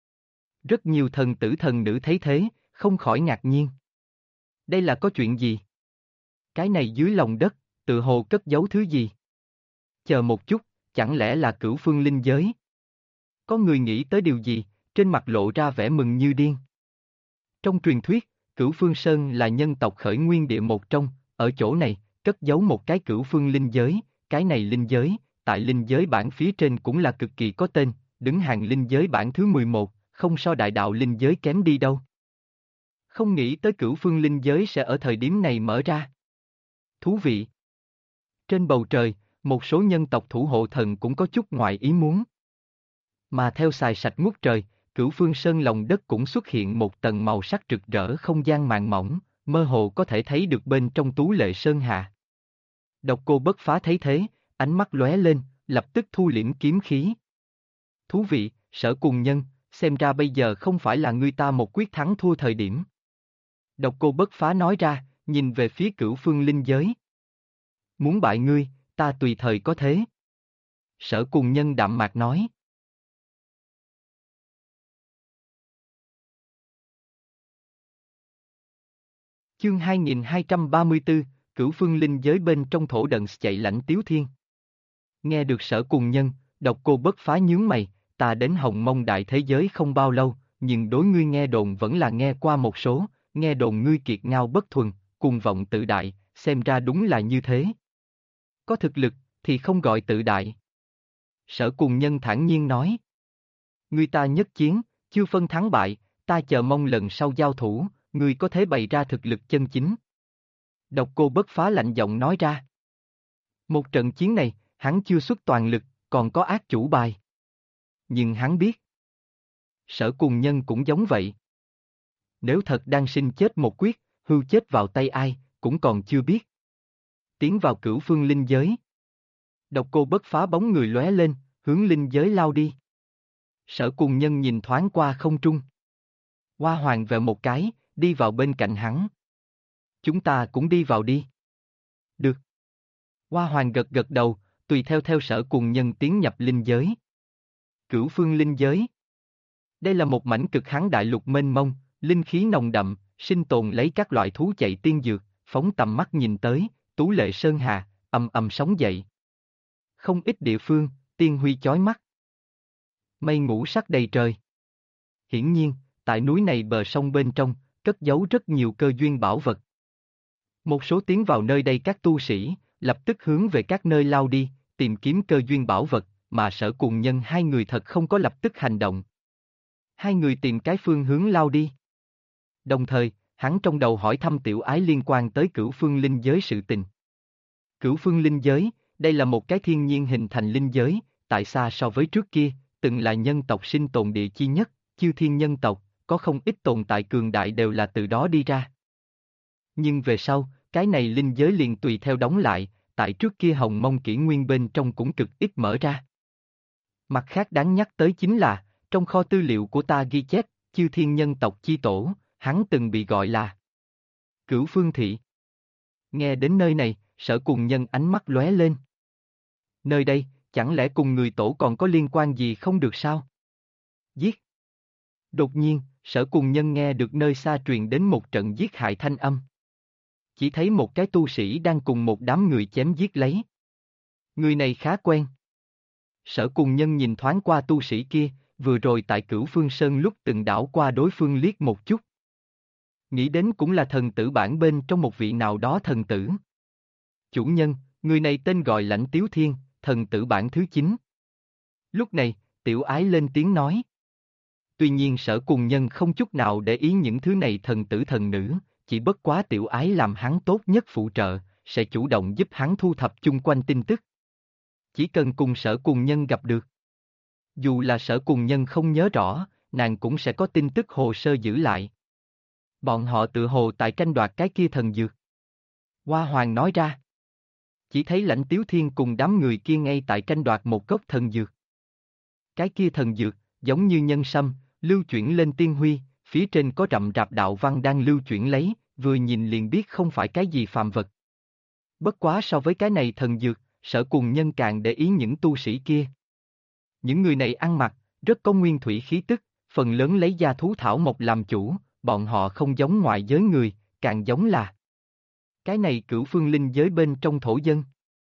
Rất nhiều thần tử thần nữ thấy thế, không khỏi ngạc nhiên. Đây là có chuyện gì? Cái này dưới lòng đất, tự hồ cất giấu thứ gì? Chờ một chút, chẳng lẽ là Cửu Phương linh giới? Có người nghĩ tới điều gì, trên mặt lộ ra vẻ mừng như điên. Trong truyền thuyết, Cửu Phương Sơn là nhân tộc khởi nguyên địa một trong, ở chỗ này, cất giấu một cái Cửu Phương linh giới, cái này linh giới, tại linh giới bảng phía trên cũng là cực kỳ có tên, đứng hàng linh giới bảng thứ 11, không so đại đạo linh giới kém đi đâu. Không nghĩ tới Cửu Phương linh giới sẽ ở thời điểm này mở ra. Thú vị. Trên bầu trời, một số nhân tộc thủ hộ thần cũng có chút ngoài ý muốn. Mà theo xài sạch ngút trời, Cửu Phương Sơn lòng đất cũng xuất hiện một tầng màu sắc rực rỡ không gian màng mỏng, mơ hồ có thể thấy được bên trong Tú Lệ Sơn Hà. Độc Cô Bất Phá thấy thế, ánh mắt lóe lên, lập tức thu liễm kiếm khí. Thú vị, Sở Cùng Nhân, xem ra bây giờ không phải là ngươi ta một quyết thắng thua thời điểm. Độc Cô Bất Phá nói ra, nhìn về phía Cửu Phương linh giới. Muốn bại ngươi, ta tùy thời có thế. Sở Cùng Nhân đạm mạc nói. Chương 2234, Cửu Phương linh giới bên trong thổ đần chạy lãnh Tiếu Thiên. Nghe được Sở Cùng Nhân, Độc Cô Bất Phá nhướng mày, ta đến Hồng Mông đại thế giới không bao lâu, nhưng đối ngươi nghe đồn vẫn là nghe qua một số, nghe đồn ngươi kiệt ngao bất thuần, cuồng vọng tự đại, xem ra đúng là như thế. Có thực lực, thì không gọi tự đại. Sở Cùng Nhân thản nhiên nói. Ngươi ta nhất chiến, chưa phân thắng bại, ta chờ mong lần sau giao thủ, ngươi có thể bày ra thực lực chân chính. Độc Cô Bất Phá lạnh giọng nói ra. Một trận chiến này, hắn chưa xuất toàn lực, còn có ác chủ bài. Nhưng hắn biết. Sở Cùng Nhân cũng giống vậy. Nếu thật đang sinh chết một quyết, hưu chết vào tay ai, cũng còn chưa biết. Tiến vào Cửu Phương linh giới. Độc Cô Bất Phá bóng người lóe lên, hướng linh giới lao đi. Sở Cùng Nhân nhìn thoáng qua không trung. Hoa Hoàng về một cái, đi vào bên cạnh hắn. Chúng ta cũng đi vào đi. Được. Hoa Hoàng gật gật đầu, tùy theo Sở Cùng Nhân tiến nhập linh giới. Cửu Phương linh giới. Đây là một mảnh cực hán đại lục mênh mông, linh khí nồng đậm, sinh tồn lấy các loại thú chạy tiên dược, phóng tầm mắt nhìn tới, Tú Lệ Sơn Hà, ầm ầm sóng dậy. Không ít địa phương, tiên huy chói mắt. Mây ngũ sắc đầy trời. Hiển nhiên, tại núi này bờ sông bên trong, cất giấu rất nhiều cơ duyên bảo vật. Một số tiến vào nơi đây các tu sĩ, lập tức hướng về các nơi lao đi, tìm kiếm cơ duyên bảo vật, mà Sở Cùng Nhân hai người thật không có lập tức hành động. Hai người tìm cái phương hướng lao đi. Đồng thời, hắn trong đầu hỏi thăm Tiểu Ái liên quan tới Cửu Phương linh giới sự tình. Cửu Phương linh giới, đây là một cái thiên nhiên hình thành linh giới, tại xa so với trước kia, từng là nhân tộc sinh tồn địa chi nhất, chư thiên nhân tộc, có không ít tồn tại cường đại đều là từ đó đi ra. Nhưng về sau, cái này linh giới liền tùy theo đóng lại, tại trước kia Hồng Mông kỷ nguyên bên trong cũng cực ít mở ra. Mặt khác đáng nhắc tới chính là, trong kho tư liệu của ta ghi chép, Chư Thiên nhân tộc chi tổ, hắn từng bị gọi là Cửu Phương Thị. Nghe đến nơi này, Sở Cùng Nhân ánh mắt lóe lên. Nơi đây, chẳng lẽ cùng người tổ còn có liên quan gì không được sao? Giết! Đột nhiên, Sở Cùng Nhân nghe được nơi xa truyền đến một trận giết hại thanh âm. Chỉ thấy một cái tu sĩ đang cùng một đám người chém giết lấy. Người này khá quen. Sở Cùng Nhân nhìn thoáng qua tu sĩ kia, vừa rồi tại Cửu Phương Sơn lúc từng đảo qua đối phương liếc một chút. Nghĩ đến cũng là thần tử bản bên trong một vị nào đó thần tử. Chủ nhân, người này tên gọi Lãnh Tiếu Thiên, thần tử bản thứ 9. Lúc này, Tiểu Ái lên tiếng nói. Tuy nhiên Sở Cùng Nhân không chút nào để ý những thứ này thần tử thần nữ, chỉ bất quá Tiểu Ái làm hắn tốt nhất phụ trợ, sẽ chủ động giúp hắn thu thập chung quanh tin tức. Chỉ cần cùng Sở Cùng Nhân gặp được. Dù là Sở Cùng Nhân không nhớ rõ, nàng cũng sẽ có tin tức hồ sơ giữ lại. Bọn họ tự hồ tại tranh đoạt cái kia thần dược. Hoa Hoàng nói ra. Chỉ thấy Lãnh Tiếu Thiên cùng đám người kia ngay tại tranh đoạt một gốc thần dược. Cái kia thần dược, giống như nhân sâm, lưu chuyển lên tiên huy, phía trên có rậm rạp đạo văn đang lưu chuyển lấy, vừa nhìn liền biết không phải cái gì phàm vật. Bất quá so với cái này thần dược, Sở Cùng Nhân càng để ý những tu sĩ kia. Những người này ăn mặc, rất có nguyên thủy khí tức, phần lớn lấy da thú thảo mộc làm chủ, bọn họ không giống ngoại giới người, càng giống là cái này Cửu Phương linh giới bên trong thổ dân.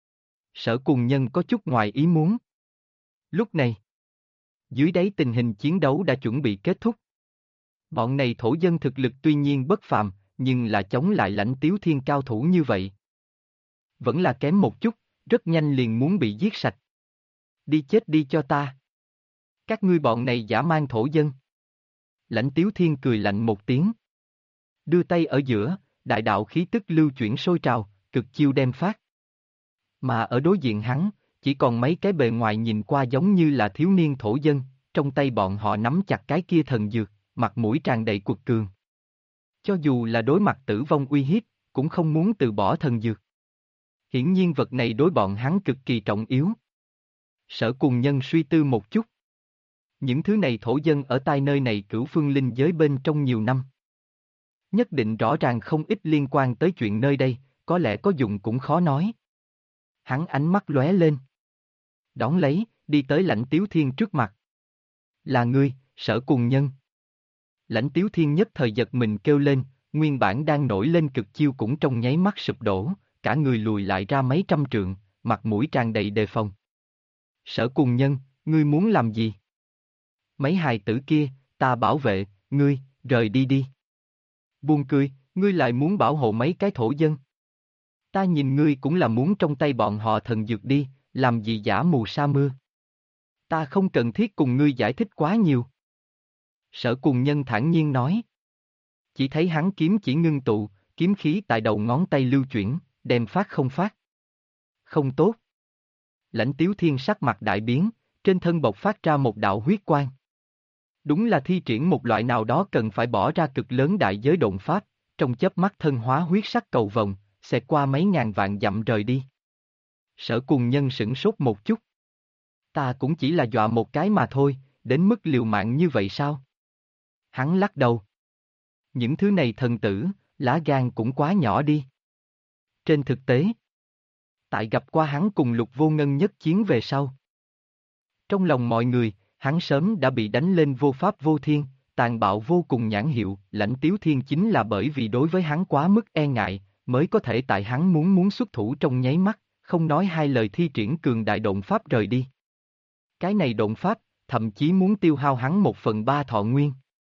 Sở Cùng Nhân có chút ngoài ý muốn. Lúc này, dưới đáy tình hình chiến đấu đã chuẩn bị kết thúc. Bọn này thổ dân thực lực tuy nhiên bất phàm, nhưng là chống lại Lãnh Tiếu Thiên cao thủ như vậy. Vẫn là kém một chút, rất nhanh liền muốn bị giết sạch. Đi chết đi cho ta. Các ngươi bọn này dã man thổ dân. Lãnh Tiếu Thiên cười lạnh một tiếng. Đưa tay ở giữa, đại đạo khí tức lưu chuyển sôi trào, cực chiêu đem phát. Mà ở đối diện hắn, chỉ còn mấy cái bề ngoài nhìn qua giống như là thiếu niên thổ dân, trong tay bọn họ nắm chặt cái kia thần dược, mặt mũi tràn đầy cuột cường. Cho dù là đối mặt tử vong uy hiếp, cũng không muốn từ bỏ thần dược. Hiển nhiên vật này đối bọn hắn cực kỳ trọng yếu. Sở Cùng Nhân suy tư một chút. Những thứ này thổ dân ở tai nơi này Cửu Phương linh giới bên trong nhiều năm. Nhất định rõ ràng không ít liên quan tới chuyện nơi đây, có lẽ có dụng cũng khó nói. Hắn ánh mắt lóe lên. Đón lấy, đi tới Lãnh Tiếu Thiên trước mặt. Là ngươi, Sở Cùng Nhân. Lãnh Tiếu Thiên nhất thời giật mình kêu lên, nguyên bản đang nổi lên cực chiêu cũng trong nháy mắt sụp đổ, cả người lùi lại ra mấy trăm trượng, mặt mũi tràn đầy đề phòng. Sở Cùng Nhân, ngươi muốn làm gì? Mấy hài tử kia, ta bảo vệ, ngươi, rời đi đi. Buồn cười, ngươi lại muốn bảo hộ mấy cái thổ dân. Ta nhìn ngươi cũng là muốn trong tay bọn họ thần dược đi, làm gì giả mù sa mưa. Ta không cần thiết cùng ngươi giải thích quá nhiều. Sở Cùng Nhân thản nhiên nói. Chỉ thấy hắn kiếm chỉ ngưng tụ, kiếm khí tại đầu ngón tay lưu chuyển, đem phát không phát. Không tốt. Lãnh Tiếu Thiên sắc mặt đại biến, trên thân bộc phát ra một đạo huyết quang. Đúng là thi triển một loại nào đó cần phải bỏ ra cực lớn đại giới độn pháp, trong chớp mắt thân hóa huyết sắc cầu vồng, xẹt qua mấy ngàn vạn dặm rời đi. Sở Cùng Nhân sửng sốt một chút. Ta cũng chỉ là dọa một cái mà thôi, đến mức liều mạng như vậy sao? Hắn lắc đầu. Những thứ này thần tử, lá gan cũng quá nhỏ đi. Trên thực tế, tại gặp qua hắn cùng Lục Vô Ngân nhất chiến về sau. Trong lòng mọi người, hắn sớm đã bị đánh lên vô pháp vô thiên, tàn bạo vô cùng nhãn hiệu, Lãnh Tiếu Thiên chính là bởi vì đối với hắn quá mức e ngại, mới có thể tại hắn muốn xuất thủ trong nháy mắt, không nói hai lời thi triển cường đại độn pháp rời đi. Cái này độn pháp, thậm chí muốn tiêu hao hắn 1/3 thọ nguyên.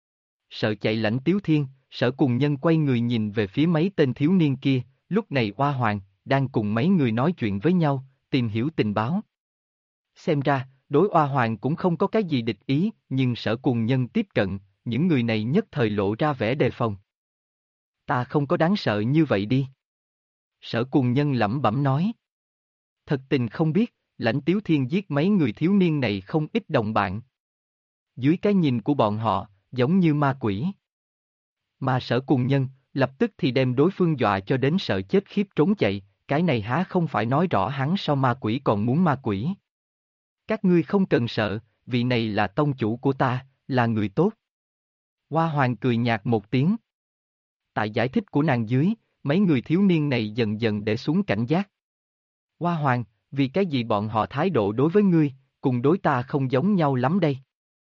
Sợ chạy Lãnh Tiếu Thiên, Sở Cùng Nhân quay người nhìn về phía mấy tên thiếu niên kia, lúc này Hoa Hoàng, đang cùng mấy người nói chuyện với nhau, tìm hiểu tình báo. Xem ra, đối Hoa Hoàng cũng không có cái gì địch ý, nhưng Sở Cùng Nhân tiếp cận, những người này nhất thời lộ ra vẻ đề phòng. Ta không có đáng sợ như vậy đi. Sở Cùng Nhân lẩm bẩm nói. Thật tình không biết, Lãnh Tiếu Thiên giết mấy người thiếu niên này không ít đồng bạn. Dưới cái nhìn của bọn họ, giống như ma quỷ. Mà Sở Cùng Nhân, lập tức thì đem đối phương dọa cho đến sợ chết khiếp trốn chạy, cái này há không phải nói rõ hắn so ma quỷ còn muốn ma quỷ. Các ngươi không cần sợ, vị này là tông chủ của ta, là người tốt. Hoa Hoàng cười nhạt một tiếng. Tại giải thích của nàng dưới, mấy người thiếu niên này dần dần để xuống cảnh giác. Hoa Hoàng, vì cái gì bọn họ thái độ đối với ngươi, cùng đối ta không giống nhau lắm đây?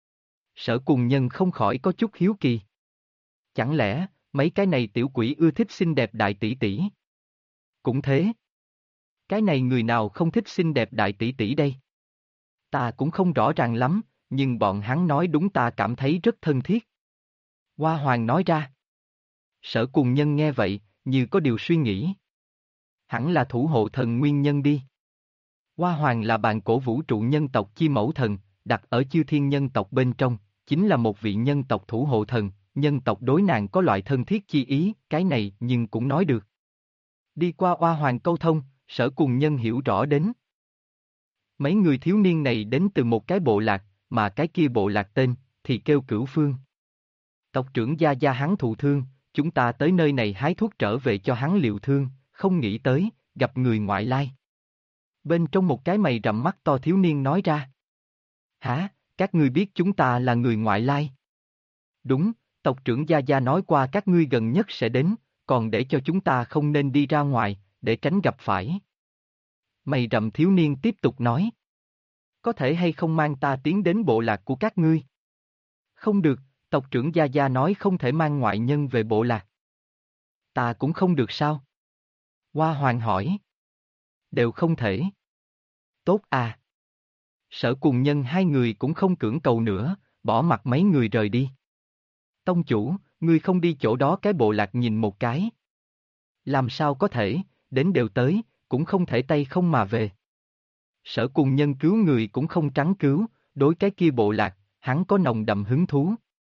Sở Cùng Nhân không khỏi có chút hiếu kỳ. Chẳng lẽ, mấy cái này tiểu quỷ ưa thích xinh đẹp đại tỷ tỷ? Cũng thế. Cái này người nào không thích xinh đẹp đại tỷ tỷ đây? Ta cũng không rõ ràng lắm, nhưng bọn hắn nói đúng ta cảm thấy rất thân thiết. Hoa Hoàng nói ra. Sở Cùng Nhân nghe vậy, như có điều suy nghĩ. Hẳn là thủ hộ thần nguyên nhân đi. Hoa Hoàng là bàn cổ vũ trụ nhân tộc chi mẫu thần, đặt ở chư thiên nhân tộc bên trong, chính là một vị nhân tộc thủ hộ thần, nhân tộc đối nàng có loại thân thiết chi ý, cái này nhưng cũng nói được. Đi qua Hoa Hoàng câu thông, Sở Cùng Nhân hiểu rõ đến. Mấy người thiếu niên này đến từ một cái bộ lạc, mà cái kia bộ lạc tên, thì kêu Cửu Phương. Tộc trưởng Gia Gia hắn thụ thương, chúng ta tới nơi này hái thuốc trở về cho hắn liệu thương, không nghĩ tới, gặp người ngoại lai. Bên trong một cái mày rậm mắt to thiếu niên nói ra. Hả, các ngươi biết chúng ta là người ngoại lai? Đúng, tộc trưởng Gia Gia nói qua các ngươi gần nhất sẽ đến, còn để cho chúng ta không nên đi ra ngoài, để tránh gặp phải. Mày rậm thiếu niên tiếp tục nói. Có thể hay không mang ta tiến đến bộ lạc của các ngươi? Không được, tộc trưởng Gia Gia nói không thể mang ngoại nhân về bộ lạc. Ta cũng không được sao? Hoa Hoàng hỏi. Đều không thể. Tốt à. Sở Cùng Nhân hai người cũng không cưỡng cầu nữa, bỏ mặc mấy người rời đi. Tông chủ, ngươi không đi chỗ đó cái bộ lạc nhìn một cái. Làm sao có thể, đến đều tới, cũng không thể tay không mà về. Sở Cùng Nhân cứu người cũng không trắng cứu, đối cái kia bộ lạc, hắn có nồng đậm hứng thú.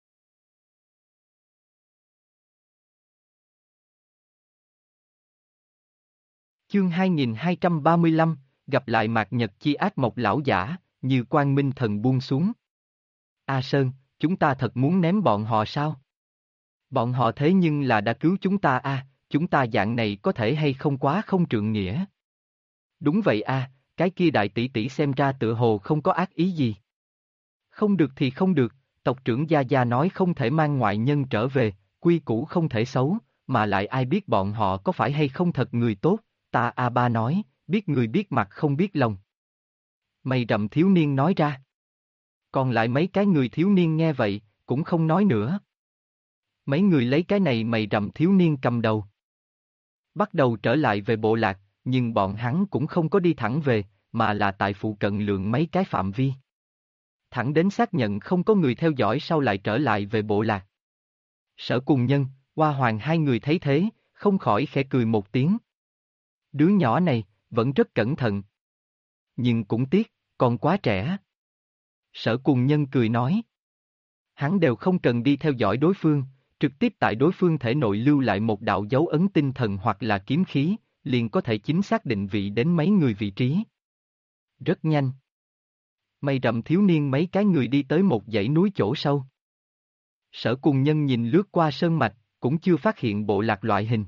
Chương 2235, gặp lại Mạc Nhật Chi ác mộc lão giả, như Quang Minh Thần buông xuống. A Sơn, chúng ta thật muốn ném bọn họ sao? Bọn họ thế nhưng là đã cứu chúng ta a, chúng ta dạng này có thể hay không quá không trượng nghĩa. Đúng vậy a, cái kia đại tỷ tỷ xem ra tựa hồ không có ác ý gì. Không được thì không được, tộc trưởng Gia Gia nói không thể mang ngoại nhân trở về, quy củ không thể xấu, mà lại ai biết bọn họ có phải hay không thật người tốt, ta A Ba nói, biết người biết mặt không biết lòng. Mày rậm thiếu niên nói ra. Còn lại mấy cái người thiếu niên nghe vậy, cũng không nói nữa. Mấy người lấy cái này mày rậm thiếu niên cầm đầu. Bắt đầu trở lại về bộ lạc, nhưng bọn hắn cũng không có đi thẳng về, mà là tại phụ cận lượng mấy cái phạm vi. Thẳng đến xác nhận không có người theo dõi sau lại trở lại về bộ lạc. Sở Cùng Nhân, Hoa Hoàng hai người thấy thế, không khỏi khẽ cười một tiếng. Đứa nhỏ này, vẫn rất cẩn thận. Nhưng cũng tiếc, còn quá trẻ. Sở Cùng Nhân cười nói. Hắn đều không cần đi theo dõi đối phương, trực tiếp tại đối phương thể nội lưu lại một đạo dấu ấn tinh thần hoặc là kiếm khí, liền có thể chính xác định vị đến mấy người vị trí. Rất nhanh. Mây rậm thiếu niên mấy cái người đi tới một dãy núi chỗ sâu. Sở Cùng Nhân nhìn lướt qua sơn mạch, cũng chưa phát hiện bộ lạc loại hình.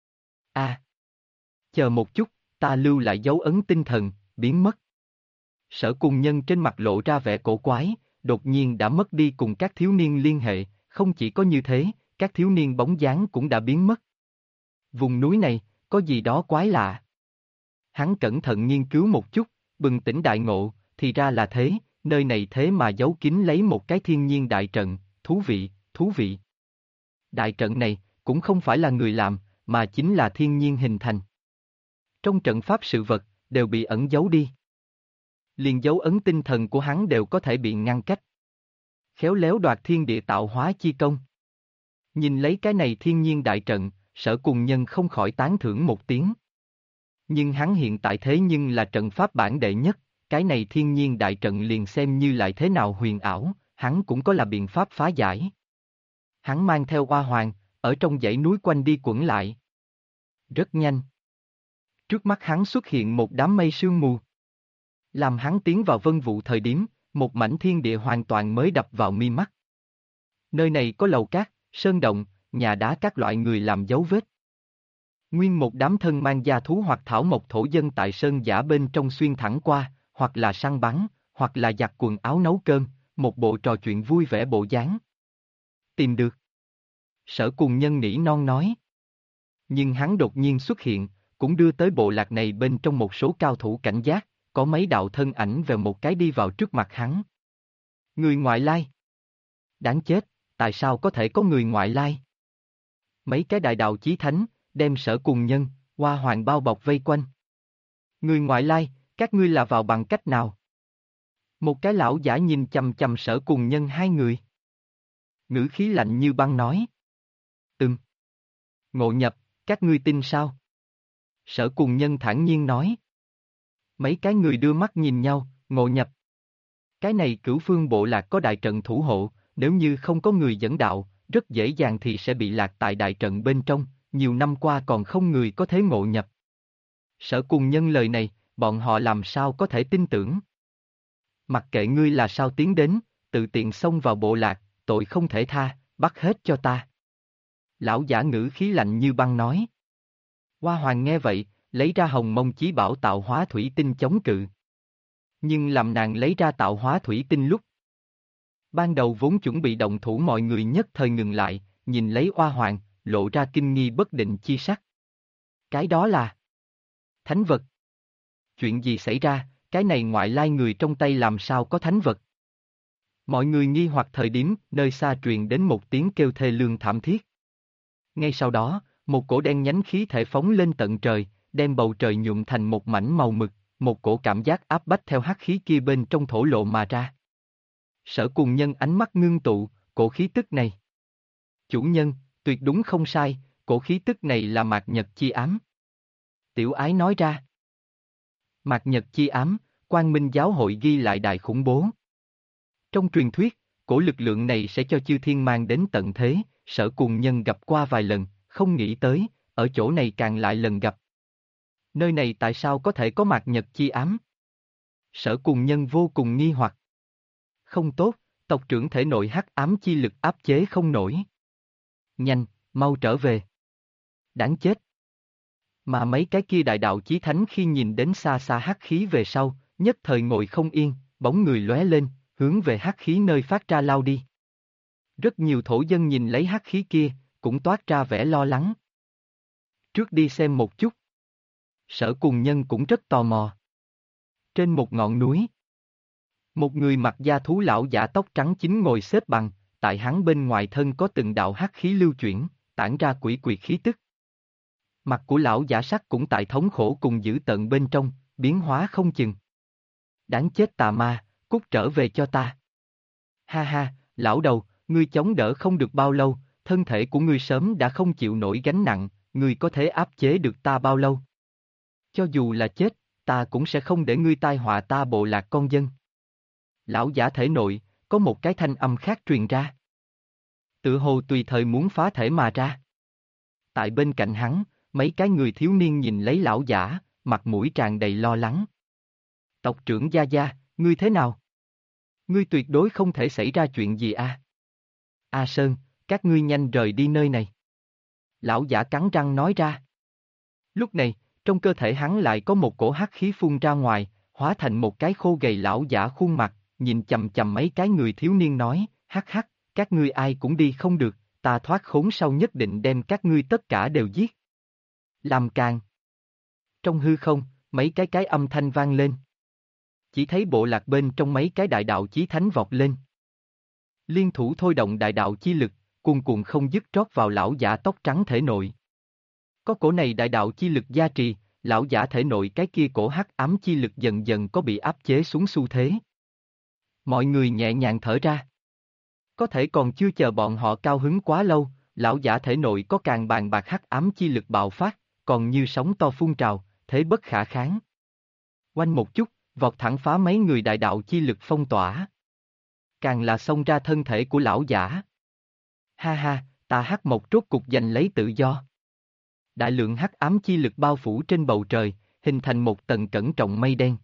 Chờ một chút, ta lưu lại dấu ấn tinh thần, biến mất. Sở Cùng Nhân trên mặt lộ ra vẻ cổ quái, đột nhiên đã mất đi cùng các thiếu niên liên hệ, không chỉ có như thế, các thiếu niên bóng dáng cũng đã biến mất. Vùng núi này, có gì đó quái lạ. Hắn cẩn thận nghiên cứu một chút, bừng tỉnh đại ngộ, thì ra là thế, nơi này thế mà giấu kín lấy một cái thiên nhiên đại trận, thú vị, thú vị. Đại trận này, cũng không phải là người làm, mà chính là thiên nhiên hình thành. Trong trận pháp sự vật, đều bị ẩn giấu đi. Liền dấu ấn tinh thần của hắn đều có thể bị ngăn cách. Khéo léo đoạt thiên địa tạo hóa chi công. Nhìn lấy cái này thiên nhiên đại trận, Sở Cùng Nhân không khỏi tán thưởng một tiếng. Nhưng hắn hiện tại thế nhưng là trận pháp bản đệ nhất, cái này thiên nhiên đại trận liền xem như lại thế nào huyền ảo, hắn cũng có là biện pháp phá giải. Hắn mang theo Hoa Hoàng, ở trong dãy núi quanh đi quẩn lại. Rất nhanh. Trước mắt hắn xuất hiện một đám mây sương mù. Làm hắn tiến vào vân vụ thời điểm, một mảnh thiên địa hoàn toàn mới đập vào mi mắt. Nơi này có lầu cát, sơn động, nhà đá các loại người làm dấu vết. Nguyên một đám thân mang gia thú hoặc thảo mộc thổ dân tại sơn giả bên trong xuyên thẳng qua, hoặc là săn bắn, hoặc hoặc là giặt quần áo nấu cơm, một bộ trò chuyện vui vẻ bộ dáng. Tìm được. Sở Cùng Nhân nỉ non nói. Nhưng hắn đột nhiên xuất hiện, cũng đưa tới bộ lạc này bên trong một số cao thủ cảnh giác, có mấy đạo thân ảnh về một cái đi vào trước mặt hắn. Người ngoại lai. Đáng chết, tại sao có thể có người ngoại lai? Mấy cái đại đạo chí thánh, đem Sở Cùng Nhân, Hoa Hoàng bao bọc vây quanh. Người ngoại lai, các ngươi là vào bằng cách nào? Một cái lão giả nhìn chằm chằm Sở Cùng Nhân hai người. Ngữ khí lạnh như băng nói. Ngộ nhập, các ngươi tin sao? Sở Cùng Nhân thản nhiên nói. Mấy cái người đưa mắt nhìn nhau, ngộ nhập. Cái này Cửu Phương bộ lạc có đại trận thủ hộ, nếu như không có người dẫn đạo, rất dễ dàng thì sẽ bị lạc tại đại trận bên trong, nhiều năm qua còn không người có thể ngộ nhập. Sở Cùng Nhân lời này, bọn họ làm sao có thể tin tưởng? Mặc kệ ngươi là sao tiến đến, tự tiện xông vào bộ lạc, tội không thể tha, bắt hết cho ta. Lão giả ngữ khí lạnh như băng nói. Hoa Hoàng nghe vậy, lấy ra Hồng Mông Chí Bảo tạo hóa thủy tinh chống cự. Nhưng làm nàng lấy ra tạo hóa thủy tinh lúc. Ban đầu vốn chuẩn bị động thủ mọi người nhất thời ngừng lại, nhìn lấy Hoa Hoàng, lộ ra kinh nghi bất định chi sắc. Cái đó là thánh vật. Chuyện gì xảy ra, cái này ngoại lai người trong tay làm sao có thánh vật? Mọi người nghi hoặc thời điểm, nơi xa truyền đến một tiếng kêu thê lương thảm thiết. Ngay sau đó, một cổ đen nhánh khí thể phóng lên tận trời, đem bầu trời nhuộm thành một mảnh màu mực, một cổ cảm giác áp bách theo hắc khí kia bên trong thổ lộ mà ra. Sở Cùng Nhân ánh mắt ngưng tụ, cổ khí tức này. Chủ nhân, tuyệt đúng không sai, cổ khí tức này là mạt nhật chi ám. Tiểu Ái nói ra. Mạt nhật chi ám, Quang Minh giáo hội ghi lại đại khủng bố. Trong truyền thuyết, cổ lực lượng này sẽ cho chư thiên mang đến tận thế, Sở Cùng Nhân gặp qua vài lần, không nghĩ tới, ở chỗ này càng lại lần gặp. Nơi này tại sao có thể có mạt nhật chi ám? Sở Cùng Nhân vô cùng nghi hoặc. Không tốt, tộc trưởng thể nội hắc ám chi lực áp chế không nổi. Nhanh, mau trở về. Đáng chết. Mà mấy cái kia đại đạo chí thánh khi nhìn đến xa xa hắc khí về sau, nhất thời ngồi không yên, bóng người lóe lên, hướng về hắc khí nơi phát ra lao đi. Rất nhiều thổ dân nhìn lấy hắc khí kia, cũng toát ra vẻ lo lắng. Trước đi xem một chút. Sở Cùng Nhân cũng rất tò mò. Trên một ngọn núi, một người mặc da thú lão giả tóc trắng chính ngồi xếp bằng, tại hắn bên ngoài thân có từng đạo hắc khí lưu chuyển, tản ra quỷ quyệt khí tức. Mặt của lão giả sắc cũng tại thống khổ cùng dữ tợn bên trong, biến hóa không chừng. Đáng chết tà ma, cút trở về cho ta. Ha ha, lão đầu, ngươi chống đỡ không được bao lâu, thân thể của ngươi sớm đã không chịu nổi gánh nặng, ngươi có thể áp chế được ta bao lâu? Cho dù là chết, ta cũng sẽ không để ngươi tai họa ta bộ lạc con dân. Lão giả thể nội, có một cái thanh âm khác truyền ra. Tự hồ tùy thời muốn phá thể mà ra. Tại bên cạnh hắn, mấy cái người thiếu niên nhìn lấy lão giả, mặt mũi tràn đầy lo lắng. Tộc trưởng Gia Gia, ngươi thế nào? Ngươi tuyệt đối không thể xảy ra chuyện gì a. A Sơn, các ngươi nhanh rời đi nơi này. Lão giả cắn răng nói ra. Lúc này, trong cơ thể hắn lại có một cổ hắc khí phun ra ngoài, hóa thành một cái khô gầy lão giả khuôn mặt, nhìn chầm chầm mấy cái người thiếu niên nói, hắc hắc, các ngươi ai cũng đi không được, ta thoát khốn sau nhất định đem các ngươi tất cả đều giết. Làm càng. Trong hư không, mấy cái âm thanh vang lên. Chỉ thấy bộ lạc bên trong mấy cái đại đạo chí thánh vọt lên. Liên thủ thôi động đại đạo chi lực, cuồn cuộn không dứt trót vào lão giả tóc trắng thể nội. Có cổ này đại đạo chi lực gia trì, lão giả thể nội cái kia cổ hắc ám chi lực dần dần có bị áp chế xuống xu thế. Mọi người nhẹ nhàng thở ra. Có thể còn chưa chờ bọn họ cao hứng quá lâu, lão giả thể nội có càng bàn bạc hắc ám chi lực bạo phát, còn như sóng to phun trào, thế bất khả kháng. Oanh một chút, vọt thẳng phá mấy người đại đạo chi lực phong tỏa. Càng là xông ra thân thể của lão giả. Ha ha, ta hắc một rốt cục giành lấy tự do. Đại lượng hắc ám chi lực bao phủ trên bầu trời, hình thành một tầng cẩn trọng mây đen.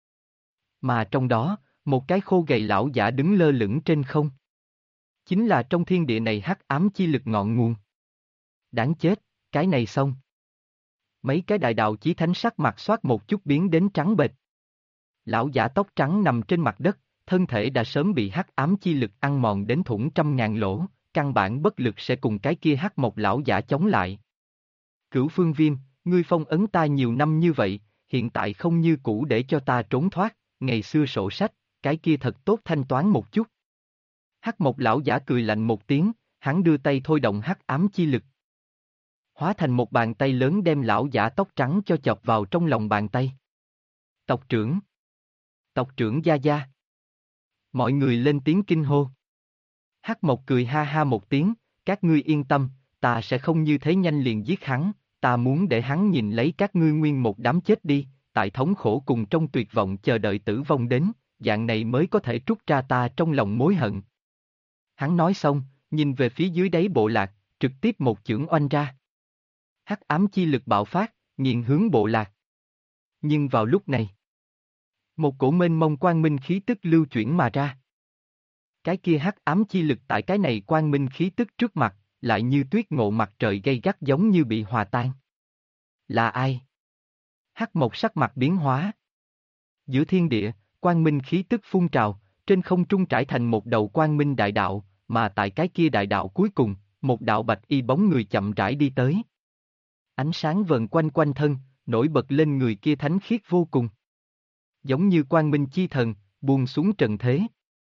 Mà trong đó, một cái khô gầy lão giả đứng lơ lửng trên không. Chính là trong thiên địa này hắc ám chi lực ngọn nguồn. Đáng chết, cái này xong. Mấy cái đại đạo chí thánh sắc mặt xoát một chút biến đến trắng bệch. Lão giả tóc trắng nằm trên mặt đất, thân thể đã sớm bị hắc ám chi lực ăn mòn đến thủng trăm ngàn lỗ, căn bản bất lực sẽ cùng cái kia hắc mộc lão giả chống lại. Cửu Phương Viêm, ngươi phong ấn ta nhiều năm như vậy, hiện tại không như cũ để cho ta trốn thoát, ngày xưa sổ sách, cái kia thật tốt thanh toán một chút. Hắc mộc lão giả cười lạnh một tiếng, hắn đưa tay thôi động hắc ám chi lực. Hóa thành một bàn tay lớn đem lão giả tóc trắng cho chọc vào trong lòng bàn tay. Tộc trưởng! Tộc trưởng Gia Gia! Mọi người lên tiếng kinh hô. Hắc Mộc cười ha ha một tiếng, các ngươi yên tâm, ta sẽ không như thế nhanh liền giết hắn, ta muốn để hắn nhìn lấy các ngươi nguyên một đám chết đi, tại thống khổ cùng trong tuyệt vọng chờ đợi tử vong đến, dạng này mới có thể trút ra ta trong lòng mối hận. Hắn nói xong, nhìn về phía dưới đáy bộ lạc, trực tiếp một chưởng oanh ra. Hắc ám chi lực bạo phát, nghiền hướng bộ lạc. Nhưng vào lúc này, một cổ mênh mông quang minh khí tức lưu chuyển mà ra. Cái kia hắc ám chi lực tại cái này quang minh khí tức trước mặt, lại như tuyết ngộ mặt trời gay gắt giống như bị hòa tan. Là ai? Hắc Mộc sắc mặt biến hóa. Giữa thiên địa, quang minh khí tức phun trào, trên không trung trải thành một đầu quang minh đại đạo, mà tại cái kia đại đạo cuối cùng, một đạo bạch y bóng người chậm rãi đi tới. Ánh sáng vần quanh quanh thân, nổi bật lên người kia thánh khiết vô cùng. Giống như quang minh chi thần, buông xuống trần thế.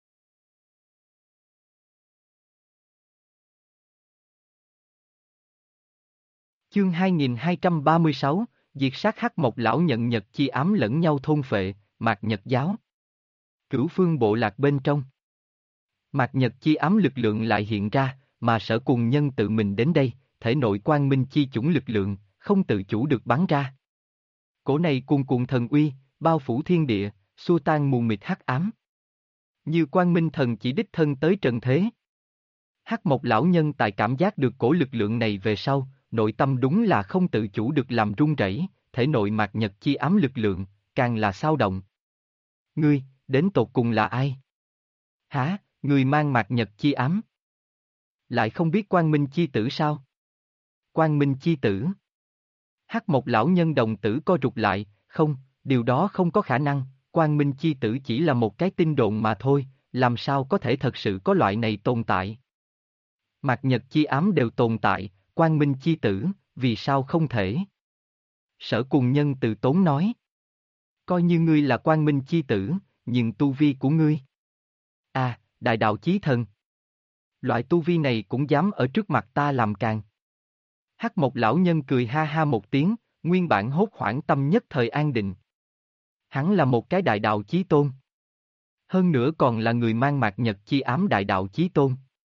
Chương 2236, diệt sát hắc mộc lão nhận nhật chi ám lẫn nhau thôn phệ, mạt nhật giáo. Cửu phương bộ lạc bên trong. Mạt nhật chi ám lực lượng lại hiện ra, mà Sở Cùng Nhân tự mình đến đây, thể nội quang minh chi chủng lực lượng, không tự chủ được bắn ra. Cổ này cuồn cuộn thần uy, bao phủ thiên địa, xua tan mù mịt hắc ám. Như quang minh thần chỉ đích thân tới trần thế. Hắc mộc lão nhân tại cảm giác được cổ lực lượng này về sau, nội tâm đúng là không tự chủ được làm run rẩy, thể nội mạt nhật chi ám lực lượng, càng là xao động. Ngươi, đến tột cùng là ai? Hả, ngươi mang mạt nhật chi ám? Lại không biết quang minh chi tử sao? Quang minh chi tử? Hắc mộc lão nhân đồng tử co rụt lại, không, điều đó không có khả năng, quang minh chi tử chỉ là một cái tin đồn mà thôi, làm sao có thể thật sự có loại này tồn tại? Mạt nhật chi ám đều tồn tại, quang minh chi tử, vì sao không thể? Sở Cùng Nhân từ tốn nói. Coi như ngươi là quang minh chi tử, nhưng tu vi của ngươi. À, đại đạo chí thần. Loại tu vi này cũng dám ở trước mặt ta làm càn. Hắc Mộc lão nhân cười ha ha một tiếng, nguyên bản hốt hoảng tâm nhất thời an định. Hắn là một cái đại đạo chí tôn. Hơn nữa còn là người mang mạt nhật chi ám đại đạo chí tôn.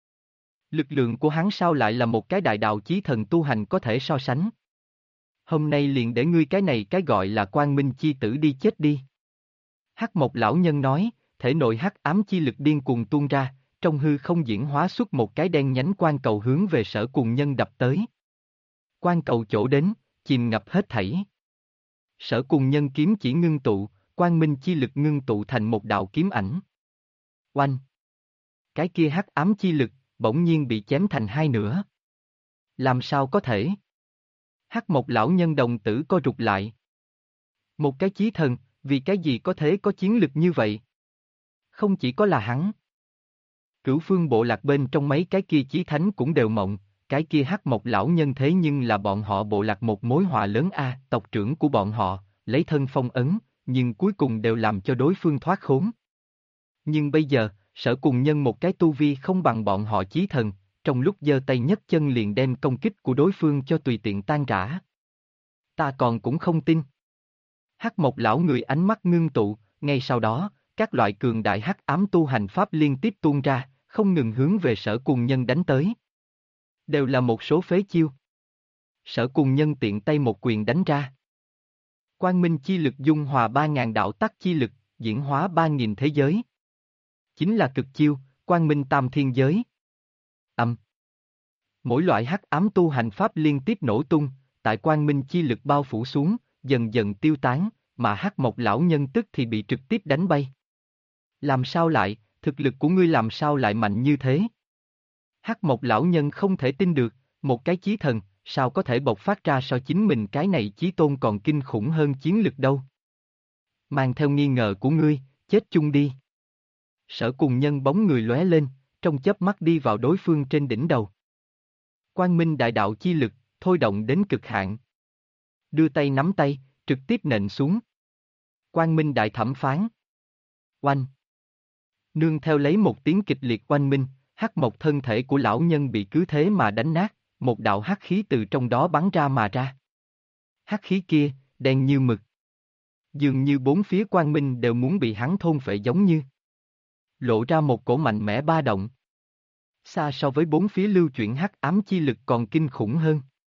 Lực lượng của hắn sao lại là một cái đại đạo chí thần tu hành có thể so sánh? Hôm nay liền để ngươi cái này cái gọi là quang minh chi tử đi chết đi. Hắc Mộc lão nhân nói, thể nội hắc ám chi lực điên cuồng tuôn ra, trong hư không diễn hóa xuất một cái đen nhánh quan cầu hướng về Sở Cùng Nhân đập tới. Quan cầu chỗ đến, chìm ngập hết thảy. Sở Cùng Nhân kiếm chỉ ngưng tụ, quang minh chi lực ngưng tụ thành một đạo kiếm ảnh. Oanh! Cái kia hắc ám chi lực, bỗng nhiên bị chém thành hai nửa. Làm sao có thể? Hắc Mộc lão nhân đồng tử co rụt lại. Một cái chí thần, vì cái gì có thể có chiến lực như vậy? Không chỉ có là hắn. Cửu phương bộ lạc bên trong mấy cái kia chí thánh cũng đều mộng, cái kia Hắc Mộc lão nhân thế nhưng là bọn họ bộ lạc một mối họa lớn a, tộc trưởng của bọn họ, lấy thân phong ấn, nhưng cuối cùng đều làm cho đối phương thoát khốn. Nhưng bây giờ, Sở Cùng Nhân một cái tu vi không bằng bọn họ chí thần, trong lúc giơ tay nhấc chân liền đem công kích của đối phương cho tùy tiện tan rã. Ta còn cũng không tin. Hắc Mộc lão người ánh mắt ngưng tụ, ngay sau đó, các loại cường đại hắc ám tu hành pháp liên tiếp tuôn ra, không ngừng hướng về Sở Cùng Nhân đánh tới. Đều là một số phế chiêu. Sở Cùng Nhân tiện tay một quyền đánh ra. Quang minh chi lực dung hòa 3.000 đạo tắc chi lực, diễn hóa 3.000 thế giới. Chính là cực chiêu, quang minh tam thiên giới. Mỗi loại hắc ám tu hành pháp liên tiếp nổ tung, tại quang minh chi lực bao phủ xuống, dần dần tiêu tán, mà Hắc Mộc lão nhân tức thì bị trực tiếp đánh bay. Làm sao lại, thực lực của ngươi làm sao lại mạnh như thế? Hắc Mộc lão nhân không thể tin được, một cái chí thần, sao có thể bộc phát ra so chính mình cái này chí tôn còn kinh khủng hơn chiến lực đâu. mang theo nghi ngờ của ngươi, chết chung đi. Sở Cùng Nhân bóng người lóe lên, trong chớp mắt đi vào đối phương trên đỉnh đầu. Quang Minh đại đạo chi lực, thôi động đến cực hạn. Đưa tay nắm tay, trực tiếp nện xuống. Quang Minh đại thẩm phán. Oanh. Nương theo lấy một tiếng kịch liệt oanh minh, hắc mộc thân thể của lão nhân bị cứ thế mà đánh nát, một đạo hắc khí từ trong đó bắn ra mà ra. Hắc khí kia, đen như mực. Dường như bốn phía quang minh đều muốn bị hắn thôn phệ giống như. Lộ ra một cổ mạnh mẽ ba động. Xa so với bốn phía lưu chuyển hắc ám chi lực còn kinh khủng hơn.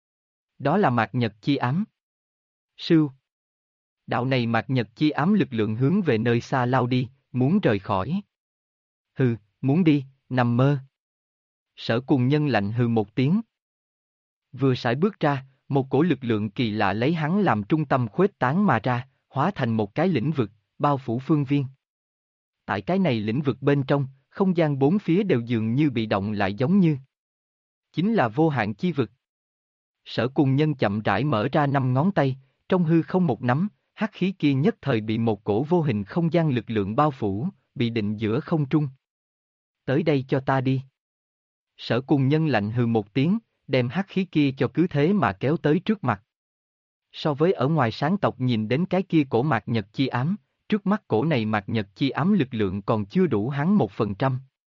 Đó là mạt nhật chi ám. Sưu. Đạo này mạt nhật chi ám lực lượng hướng về nơi xa lao đi, muốn rời khỏi. Hừ, muốn đi, nằm mơ. Sở Cùng Nhân lạnh hừ một tiếng. Vừa sải bước ra, một cổ lực lượng kỳ lạ lấy hắn làm trung tâm khuếch tán mà ra, hóa thành một cái lĩnh vực, bao phủ phương viên. Tại cái này lĩnh vực bên trong, không gian bốn phía đều dường như bị động lại giống như. Chính là vô hạn chi vực. Sở Cùng Nhân chậm rãi mở ra 5 ngón tay, trong hư không một nắm, hắc khí kia nhất thời bị một cổ vô hình không gian lực lượng bao phủ, bị định giữa không trung. Tới đây cho ta đi. Sở Cùng Nhân lạnh hừ một tiếng, đem hắc khí kia cho cứ thế mà kéo tới trước mặt. So với ở ngoài sáng tộc nhìn đến cái kia cổ mạt nhật chi ám, trước mắt cổ này mạt nhật chi ám lực lượng còn chưa đủ hắn 1%.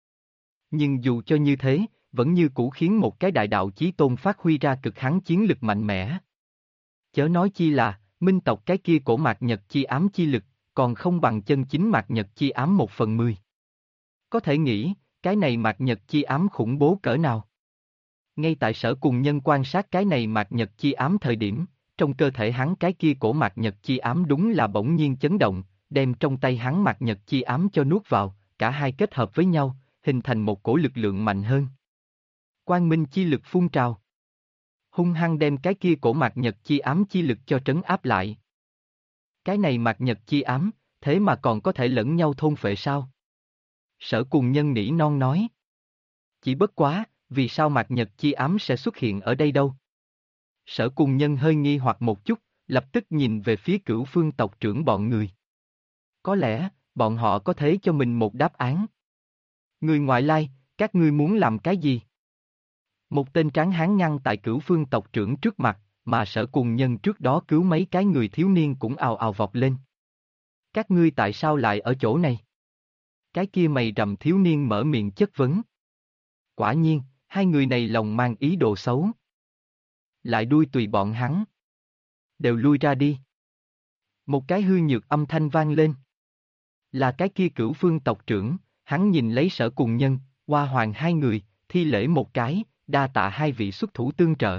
Nhưng dù cho như thế, vẫn như cũ khiến một cái đại đạo chí tôn phát huy ra cực hắn chiến lực mạnh mẽ. Chớ nói chi là, minh tộc cái kia cổ mạt nhật chi ám chi lực, còn không bằng chân chính mạt nhật chi ám 1/10. Có thể nghĩ, cái này mạt nhật chi ám khủng bố cỡ nào. Ngay tại Sở Cùng Nhân quan sát cái này mạt nhật chi ám thời điểm, trong cơ thể hắn cái kia cổ mạt nhật chi ám đúng là bỗng nhiên chấn động, đem trong tay hắn mạt nhật chi ám cho nuốt vào, cả hai kết hợp với nhau, hình thành một cổ lực lượng mạnh hơn. Quang minh chi lực phun trào. Hung hăng đem cái kia cổ mạt nhật chi ám chi lực cho trấn áp lại. Cái này mạt nhật chi ám, thế mà còn có thể lẫn nhau thôn phệ sao? Sở Cùng Nhân nỉ non nói. Chỉ bất quá, vì sao mạt nhật chi ám sẽ xuất hiện ở đây đâu? Sở Cùng Nhân hơi nghi hoặc một chút, lập tức nhìn về phía Cửu Phương tộc trưởng bọn người. Có lẽ, bọn họ có thể cho mình một đáp án. Người ngoại lai, các ngươi muốn làm cái gì? Một tên tráng hán ngăn tại Cửu Phương tộc trưởng trước mặt, mà Sở Cùng Nhân trước đó cứu mấy cái người thiếu niên cũng ào ào vọt lên. Các ngươi tại sao lại ở chỗ này? Cái kia mày rậm thiếu niên mở miệng chất vấn. Quả nhiên, hai người này lòng mang ý đồ xấu. Lại đuôi tùy bọn hắn. Đều lui ra đi. Một cái hư nhược âm thanh vang lên. Là cái kia Cửu Phương tộc trưởng, hắn nhìn lấy Sở Cùng Nhân, Hoa Hoàng hai người, thi lễ một cái, đa tạ hai vị xuất thủ tương trợ.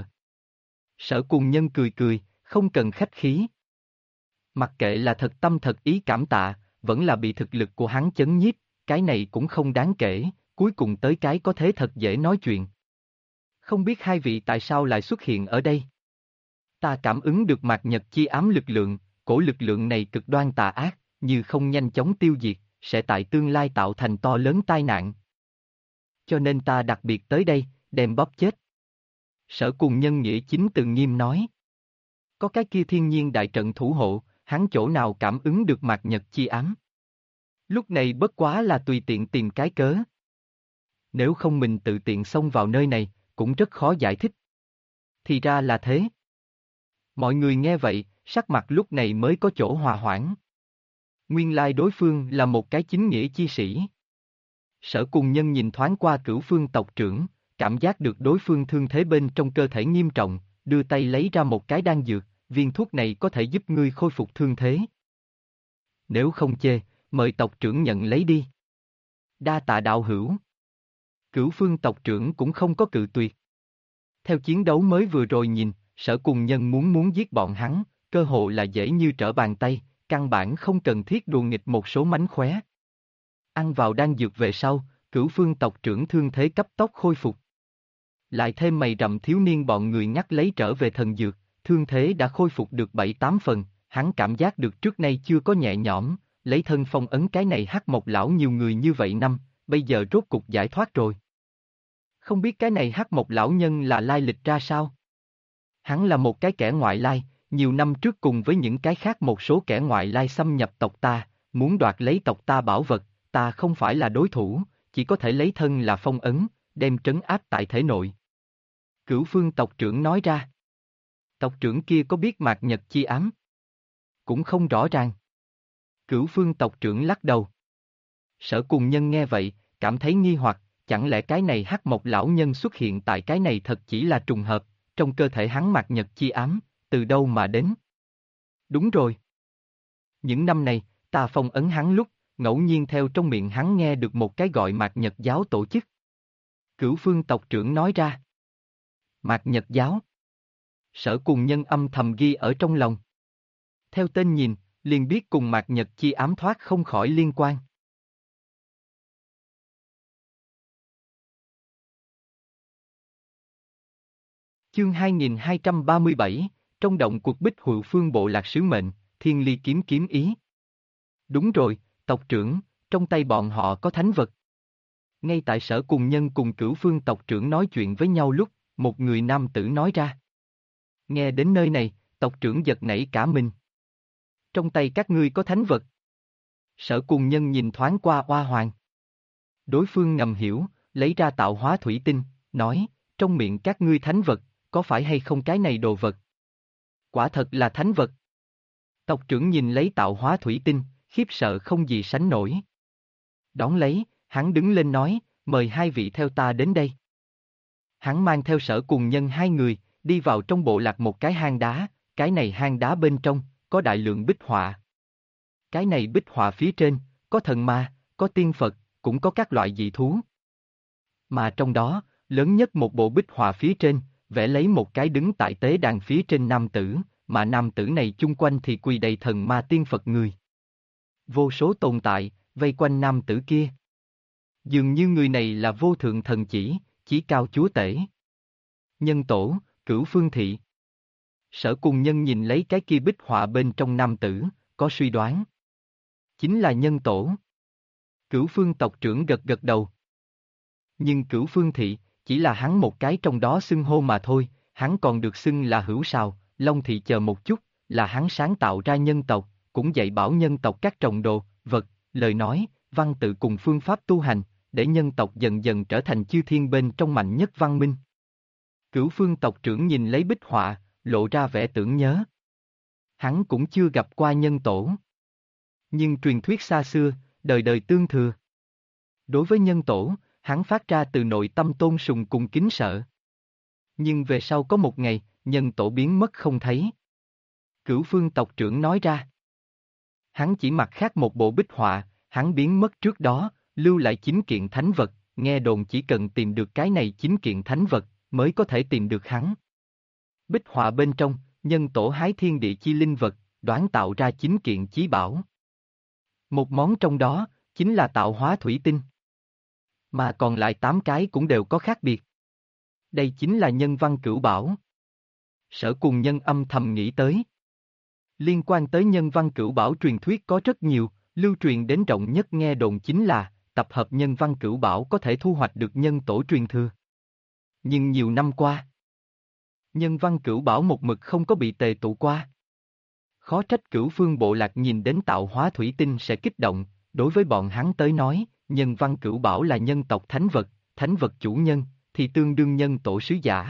Sở Cùng Nhân cười cười, không cần khách khí. Mặc kệ là thật tâm thật ý cảm tạ, vẫn là bị thực lực của hắn chấn nhiếp, cái này cũng không đáng kể, cuối cùng tới cái có thế thật dễ nói chuyện. Không biết hai vị tại sao lại xuất hiện ở đây? Ta cảm ứng được mạt nhật chi ám lực lượng, cổ lực lượng này cực đoan tà ác, như không nhanh chóng tiêu diệt, sẽ tại tương lai tạo thành to lớn tai nạn. Cho nên ta đặc biệt tới đây, đem bóp chết. Sở Cùng Nhân nghĩa chính từ nghiêm nói. Có cái kia thiên nhiên đại trận thủ hộ, hắn chỗ nào cảm ứng được mạt nhật chi ám. Lúc này bất quá là tùy tiện tìm cái cớ. Nếu không mình tự tiện xông vào nơi này, cũng rất khó giải thích. Thì ra là thế. Mọi người nghe vậy, sắc mặt lúc này mới có chỗ hòa hoãn. Nguyên lai đối phương là một cái chính nghĩa chi sĩ. Sở Cùng Nhân nhìn thoáng qua Cửu Phương tộc trưởng, cảm giác được đối phương thương thế bên trong cơ thể nghiêm trọng, đưa tay lấy ra một cái đan dược, viên thuốc này có thể giúp ngươi khôi phục thương thế. Nếu không chê, mời tộc trưởng nhận lấy đi. Đa tạ đạo hữu. Cửu Phương tộc trưởng cũng không có cự tuyệt. Theo chiến đấu mới vừa rồi nhìn, Sở Cùng Nhân muốn giết bọn hắn, cơ hội là dễ như trở bàn tay, căn bản không cần thiết đùa nghịch một số mánh khóe. Ăn vào đan dược về sau, Cửu Phương tộc trưởng thương thế cấp tốc khôi phục. Lại thêm mày rậm thiếu niên bọn người ngắt lấy trở về thần dược, thương thế đã khôi phục được 7-8 phần, hắn cảm giác được trước nay chưa có nhẹ nhõm, lấy thân phong ấn cái này hắc mộc lão nhiều người như vậy năm, bây giờ rốt cục giải thoát rồi. Không biết cái này hắc mộc lão nhân là lai lịch ra sao? Hắn là một cái kẻ ngoại lai, nhiều năm trước cùng với những cái khác một số kẻ ngoại lai xâm nhập tộc ta, muốn đoạt lấy tộc ta bảo vật, ta không phải là đối thủ, chỉ có thể lấy thân là phong ấn, đem trấn áp tại thể nội. Cửu Phương tộc trưởng nói ra. Tộc trưởng kia có biết Mạc Nhật chi ám? Cũng không rõ ràng. Cửu Phương tộc trưởng lắc đầu. Sở Cùng Nhân nghe vậy, cảm thấy nghi hoặc, chẳng lẽ cái này Hắc Mộc lão nhân xuất hiện tại cái này thật chỉ là trùng hợp, trong cơ thể hắn Mạc Nhật chi ám, từ đâu mà đến? Đúng rồi. Những năm này, ta phong ấn hắn lúc, ngẫu nhiên theo trong miệng hắn nghe được một cái gọi Mạc Nhật giáo tổ chức. Cửu Phương tộc trưởng nói ra. Mạc Nhật giáo. Sở Cùng Nhân âm thầm ghi ở trong lòng. Theo tên nhìn, liền biết cùng Mạc Nhật chi ám thoát không khỏi liên quan. Chương 2237, trong động cuộc Bích Hụy Phương bộ lạc sứ mệnh, Thiên Ly kiếm kiếm ý. Đúng rồi, tộc trưởng, trong tay bọn họ có thánh vật. Ngay tại Sở Cùng Nhân cùng Cửu Phương tộc trưởng nói chuyện với nhau lúc, một người nam tử nói ra. Nghe đến nơi này, tộc trưởng giật nảy cả mình. Trong tay các ngươi có thánh vật. Sở Cùng Nhân nhìn thoáng qua Oa Hoàng. Đối phương ngầm hiểu, lấy ra tạo hóa thủy tinh, nói, trong miệng các ngươi thánh vật, có phải hay không cái này đồ vật? Quả thật là thánh vật. Tộc trưởng nhìn lấy tạo hóa thủy tinh, khiếp sợ không gì sánh nổi. Đón lấy, hắn đứng lên nói, mời hai vị theo ta đến đây. Hắn mang theo Sở Cùng Nhân hai người, đi vào trong bộ lạc một cái hang đá, cái này hang đá bên trong, có đại lượng bích họa. Cái này bích họa phía trên, có thần ma, có tiên Phật, cũng có các loại dị thú. Mà trong đó, lớn nhất một bộ bích họa phía trên, vẽ lấy một cái đứng tại tế đàn phía trên nam tử, mà nam tử này chung quanh thì quỳ đầy thần ma tiên Phật người. Vô số tồn tại, vây quanh nam tử kia. Dường như người này là vô thượng thần chỉ cao chúa tể. Nhân tổ, Cửu Phương thị. Sở Cùng Nhân nhìn lấy cái kia bích họa bên trong nam tử, có suy đoán. Chính là nhân tổ. Cửu Phương tộc trưởng gật gật đầu. Nhưng Cửu Phương thị, chỉ là hắn một cái trong đó xưng hô mà thôi, hắn còn được xưng là hữu sào, Long thị chờ một chút, là hắn sáng tạo ra nhân tộc, cũng dạy bảo nhân tộc các trồng đồ, vật, lời nói, văn tự cùng phương pháp tu hành, để nhân tộc dần dần trở thành chư thiên bên trong mạnh nhất văn minh. Cửu Phương tộc trưởng nhìn lấy bích họa, lộ ra vẻ tưởng nhớ. Hắn cũng chưa gặp qua nhân tổ. Nhưng truyền thuyết xa xưa, đời đời tương thừa. Đối với nhân tổ, hắn phát ra từ nội tâm tôn sùng cùng kính sợ. Nhưng về sau có một ngày, nhân tổ biến mất không thấy. Cửu Phương tộc trưởng nói ra. Hắn chỉ mặc khác một bộ bích họa, hắn biến mất trước đó, lưu lại 9 kiện thánh vật, nghe đồn chỉ cần tìm được cái này 9 kiện thánh vật, mới có thể tìm được hắn. Bích họa bên trong, nhân tổ hái thiên địa chi linh vật, đoán tạo ra 9 kiện chí bảo. Một món trong đó, chính là tạo hóa thủy tinh. Mà còn lại 8 cái cũng đều có khác biệt. Đây chính là nhân văn cửu bảo. Sở Cùng Nhân âm thầm nghĩ tới. Liên quan tới nhân văn cửu bảo truyền thuyết có rất nhiều, lưu truyền đến rộng nhất nghe đồn chính là, tập hợp nhân văn cửu bảo có thể thu hoạch được nhân tổ truyền thừa. Nhưng nhiều năm qua, nhân văn cửu bảo một mực không có bị tề tụ qua. Khó trách Cửu Phương bộ lạc nhìn đến tạo hóa thủy tinh sẽ kích động, đối với bọn hắn tới nói, nhân văn cửu bảo là nhân tộc thánh vật chủ nhân, thì tương đương nhân tổ sứ giả.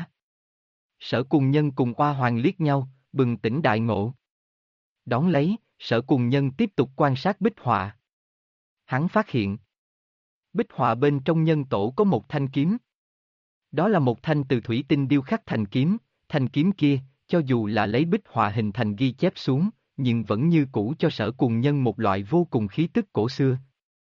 Sở Cùng Nhân cùng Oa Hoàng liếc nhau, bừng tỉnh đại ngộ. Đón lấy, Sở Cùng Nhân tiếp tục quan sát bích họa. Hắn phát hiện, bích họa bên trong nhân tổ có một thanh kiếm. Đó là một thanh từ thủy tinh điêu khắc thành kiếm, thanh kiếm kia, cho dù là lấy bích họa hình thành ghi chép xuống, nhưng vẫn như cũ cho Sở Cùng Nhân một loại vô cùng khí tức cổ xưa.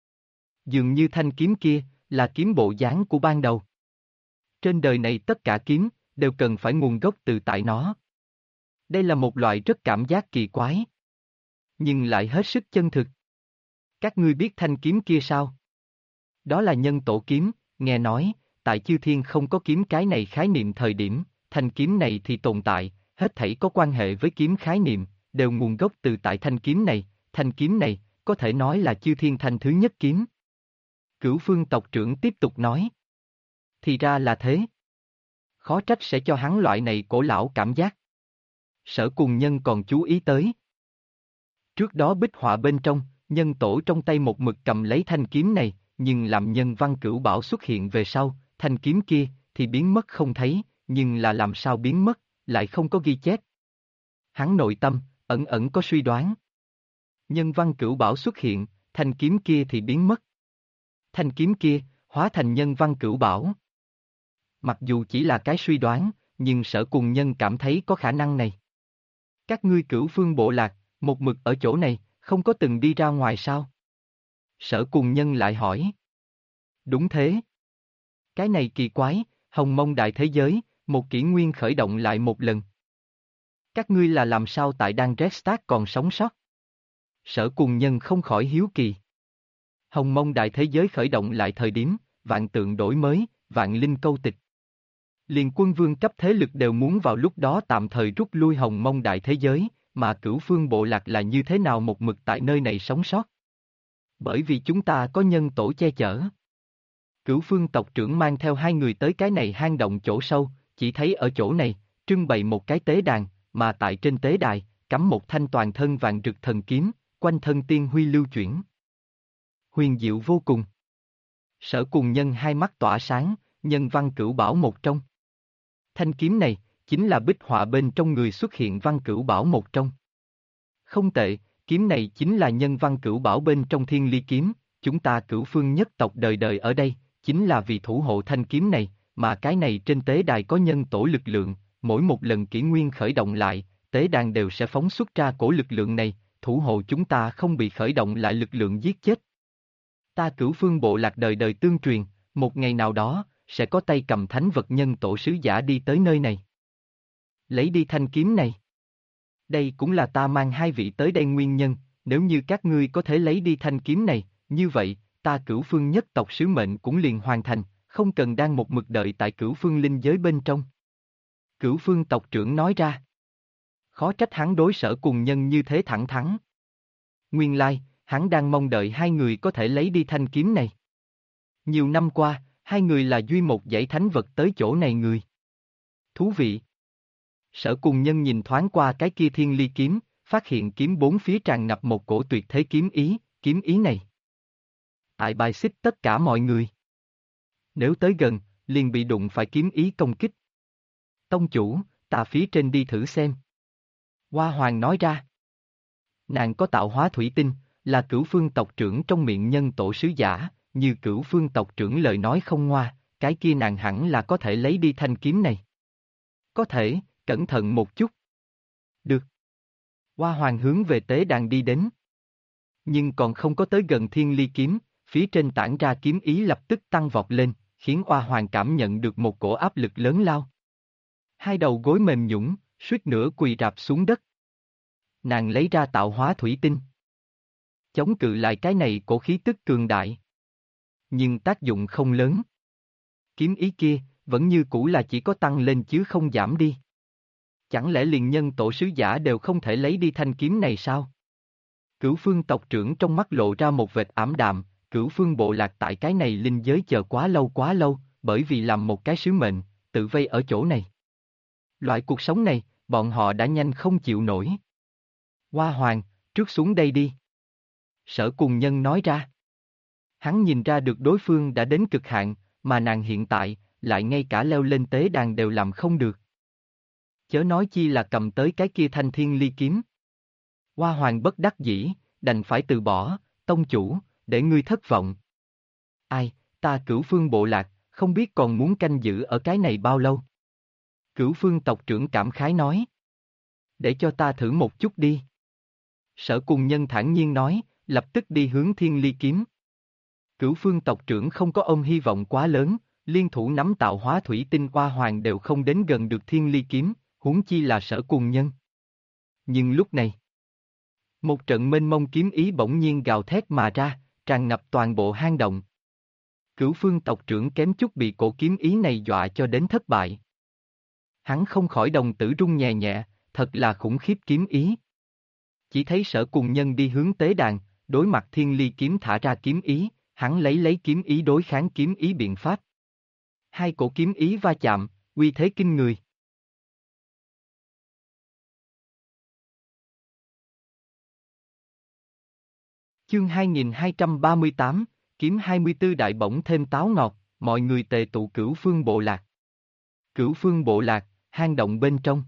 Dường như thanh kiếm kia, là kiếm bộ dáng của ban đầu. Trên đời này tất cả kiếm, đều cần phải nguồn gốc từ tại nó. Đây là một loại rất cảm giác kỳ quái. Nhưng lại hết sức chân thực. Các ngươi biết thanh kiếm kia sao? Đó là nhân tổ kiếm, nghe nói, tại chư thiên không có kiếm cái này khái niệm thời điểm, thanh kiếm này thì tồn tại, hết thảy có quan hệ với kiếm khái niệm, đều nguồn gốc từ tại thanh kiếm này, có thể nói là chư thiên thanh thứ nhất kiếm. Cửu Phương tộc trưởng tiếp tục nói. Thì ra là thế. Khó trách sẽ cho hắn loại này cổ lão cảm giác. Sở Cùng Nhân còn chú ý tới. Trước đó bích họa bên trong, nhân tổ trong tay một mực cầm lấy thanh kiếm này, nhưng làm nhân văn cửu bảo xuất hiện về sau, thanh kiếm kia thì biến mất không thấy, nhưng là làm sao biến mất, lại không có ghi chép. Hắn nội tâm, ẩn ẩn có suy đoán. Nhân văn cửu bảo xuất hiện, thanh kiếm kia thì biến mất. Thanh kiếm kia, hóa thành nhân văn cửu bảo. Mặc dù chỉ là cái suy đoán, nhưng Sở Cùng Nhân cảm thấy có khả năng này. Các ngươi Cửu Phương bộ lạc, một mực ở chỗ này, không có từng đi ra ngoài sao? Sở Cùng Nhân lại hỏi. Đúng thế. Cái này kỳ quái, Hồng Mông đại thế giới, một kỷ nguyên khởi động lại một lần. Các ngươi là làm sao tại Đan Restart còn sống sót? Sở Cùng Nhân không khỏi hiếu kỳ. Hồng Mông đại thế giới khởi động lại thời điểm, vạn tượng đổi mới, vạn linh câu tịch. Liền quân vương cấp thế lực đều muốn vào lúc đó tạm thời rút lui Hồng Mông đại thế giới, mà Cửu Phương bộ lạc là như thế nào một mực tại nơi này sống sót? Bởi vì chúng ta có nhân tổ che chở. Cửu Phương tộc trưởng mang theo hai người tới cái này hang động chỗ sâu, chỉ thấy ở chỗ này, trưng bày một cái tế đàn, mà tại trên tế đài, cắm một thanh toàn thân vàng rực thần kiếm, quanh thân tiên huy lưu chuyển. Huyền diệu vô cùng. Sở Cùng Nhân hai mắt tỏa sáng, nhân văn cửu bảo một trong. Thanh kiếm này, chính là bích họa bên trong người xuất hiện văn cửu bảo một trong. Không tệ, kiếm này chính là nhân văn cửu bảo bên trong thiên ly kiếm, chúng ta Cửu Phương nhất tộc đời đời ở đây, chính là vì thủ hộ thanh kiếm này, mà cái này trên tế đài có nhân tổ lực lượng, mỗi một lần kỷ nguyên khởi động lại, tế đàn đều sẽ phóng xuất ra cổ lực lượng này, thủ hộ chúng ta không bị khởi động lại lực lượng giết chết. Ta Cửu Phương bộ lạc đời đời tương truyền, một ngày nào đó, sẽ có tay cầm thánh vật nhân tổ sứ giả đi tới nơi này. Lấy đi thanh kiếm này. Đây cũng là ta mang hai vị tới đây nguyên nhân, nếu như các ngươi có thể lấy đi thanh kiếm này, như vậy, ta Cửu Phương nhất tộc sứ mệnh cũng liền hoàn thành, không cần đang một mực đợi tại Cửu Phương linh giới bên trong. Cửu Phương tộc trưởng nói ra. Khó trách hắn đối Sở Cùng Nhân như thế thẳng thắn. Nguyên lai, hắn đang mong đợi hai người có thể lấy đi thanh kiếm này. Nhiều năm qua, hai người là duy một dãy thánh vật tới chỗ này người. Thú vị. Sở Cùng Nhân nhìn thoáng qua cái kia thiên ly kiếm, phát hiện kiếm bốn phía tràn ngập một cổ tuyệt thế kiếm ý này. Tại bài xích tất cả mọi người. Nếu tới gần, liền bị đụng phải kiếm ý công kích. Tông chủ, ta phía trên đi thử xem. Hoa Hoàng nói ra. Nàng có tạo hóa thủy tinh, là Cửu Phương tộc trưởng trong miệng nhân tổ sứ giả, như Cửu Phương tộc trưởng lời nói không ngoa, cái kia nàng hẳn là có thể lấy đi thanh kiếm này. Có thể, cẩn thận một chút. Được. Hoa Hoàng hướng về tế đàn đi đến. Nhưng còn không có tới gần thiên ly kiếm, phía trên tản ra kiếm ý lập tức tăng vọt lên, khiến Hoa Hoàng cảm nhận được một cổ áp lực lớn lao. Hai đầu gối mềm nhũn, suýt nữa quỳ rạp xuống đất. Nàng lấy ra tạo hóa thủy tinh. Chống cự lại cái này cổ khí tức cường đại. Nhưng tác dụng không lớn. Kiếm ý kia, vẫn như cũ là chỉ có tăng lên chứ không giảm đi. Chẳng lẽ liền nhân tổ sứ giả đều không thể lấy đi thanh kiếm này sao? Cửu Phương tộc trưởng trong mắt lộ ra một vệt ảm đạm, Cửu Phương bộ lạc tại cái này linh giới chờ quá lâu, bởi vì làm một cái sứ mệnh, tự vây ở chỗ này. Loại cuộc sống này, bọn họ đã nhanh không chịu nổi. Hoa Hoàng, trước xuống đây đi. Sở Cùng Nhân nói ra. Hắn nhìn ra được đối phương đã đến cực hạn, mà nàng hiện tại, lại ngay cả leo lên tế đàn đều làm không được. Chớ nói chi là cầm tới cái kia thanh thiên ly kiếm. Hoa Hoàng bất đắc dĩ, đành phải từ bỏ, tông chủ, để ngươi thất vọng. Ai, ta Cửu Phương bộ lạc, không biết còn muốn canh giữ ở cái này bao lâu. Cửu Phương tộc trưởng cảm khái nói. Để cho ta thử một chút đi. Sở Cùng Nhân thản nhiên nói, lập tức đi hướng thiên ly kiếm. Cửu Phương tộc trưởng không có ôm hy vọng quá lớn, liên thủ nắm tạo hóa thủy tinh Hoa Hoàng đều không đến gần được thiên ly kiếm, huống chi là Sở Cùng Nhân. Nhưng lúc này, một trận mênh mông kiếm ý bỗng nhiên gào thét mà ra, tràn ngập toàn bộ hang động. Cửu Phương tộc trưởng kém chút bị cổ kiếm ý này dọa cho đến thất bại. Hắn không khỏi đồng tử rung nhẹ nhẹ, thật là khủng khiếp kiếm ý. Chỉ thấy Sở Cùng Nhân đi hướng tế đàn, đối mặt thiên ly kiếm thả ra kiếm ý, hắn lấy kiếm ý đối kháng kiếm ý biện pháp. Hai cổ kiếm ý va chạm, uy thế kinh người. Chương 2238, kiếm 24 đại bổng thêm táo ngọt, mọi người tề tụ Cửu Phương Bộ Lạc. Cửu Phương Bộ Lạc, hang động bên trong.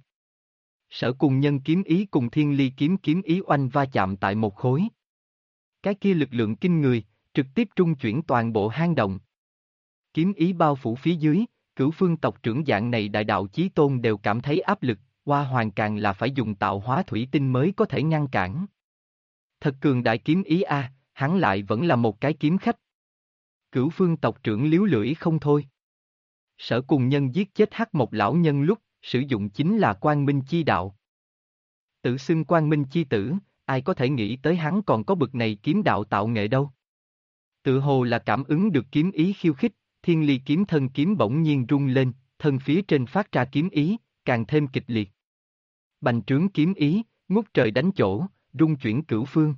Sở Cùng Nhân kiếm ý cùng Thiên Ly kiếm ý oanh va chạm tại một khối. Cái kia lực lượng kinh người, trực tiếp trung chuyển toàn bộ hang động. Kiếm ý bao phủ phía dưới, Cửu Phương tộc trưởng dạng này đại đạo chí tôn đều cảm thấy áp lực, Hoa Hoàng càng là phải dùng tạo hóa thủy tinh mới có thể ngăn cản. Thật cường đại kiếm ý a, hắn lại vẫn là một cái kiếm khách. Cửu Phương tộc trưởng liếu lưỡi không thôi. Sở Cùng Nhân giết chết Hắc Mộc lão nhân lúc, sử dụng chính là Quang Minh chi đạo. Tự xưng Quang Minh chi tử, ai có thể nghĩ tới hắn còn có bực này kiếm đạo tạo nghệ đâu. Tự hồ là cảm ứng được kiếm ý khiêu khích, Thiên Ly kiếm thân kiếm bỗng nhiên rung lên, thân phía trên phát ra kiếm ý, càng thêm kịch liệt. Bành trướng kiếm ý, ngút trời đánh chỗ, rung chuyển cửu phương.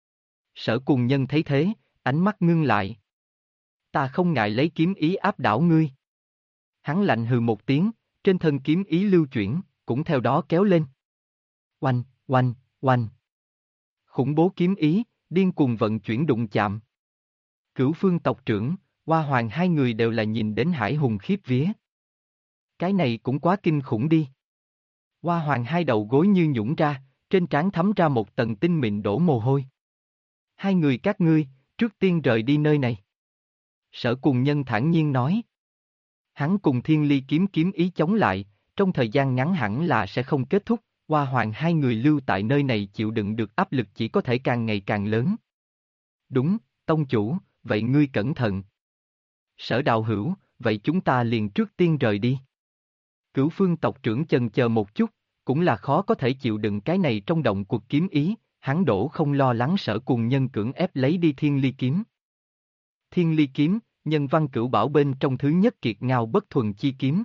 Sở Cùng Nhân thấy thế, ánh mắt ngưng lại. Ta không ngại lấy kiếm ý áp đảo ngươi. Hắn lạnh hừ một tiếng, trên thân kiếm ý lưu chuyển, cũng theo đó kéo lên. Oanh, oanh, oanh. Khủng bố kiếm ý, điên cuồng vận chuyển đụng chạm. Cửu Phương tộc trưởng, Hoa Hoàng hai người đều là nhìn đến hải hùng khiếp vía. Cái này cũng quá kinh khủng đi. Hoa Hoàng hai đầu gối như nhũn ra, trên trán thấm ra một tầng tinh mịn đổ mồ hôi. Hai người các ngươi, trước tiên rời đi nơi này. Sở Cùng Nhân thản nhiên nói. Hắn cùng Thiên Ly kiếm ý chống lại, trong thời gian ngắn hẳn là sẽ không kết thúc, Hoa Hoàng hai người lưu tại nơi này chịu đựng được áp lực chỉ có thể càng ngày càng lớn. Đúng, tông chủ, vậy ngươi cẩn thận. Sở Đạo Hữu, vậy chúng ta liền trước tiên rời đi. Cửu Phương tộc trưởng chần chờ một chút, cũng là khó có thể chịu đựng cái này trong động cuộc kiếm ý, hắn đổ không lo lắng Sở Cùng Nhân cưỡng ép lấy đi Thiên Ly kiếm. Thiên Ly kiếm, nhân văn cửu bảo bên trong thứ nhất kiệt ngao bất thuần chi kiếm.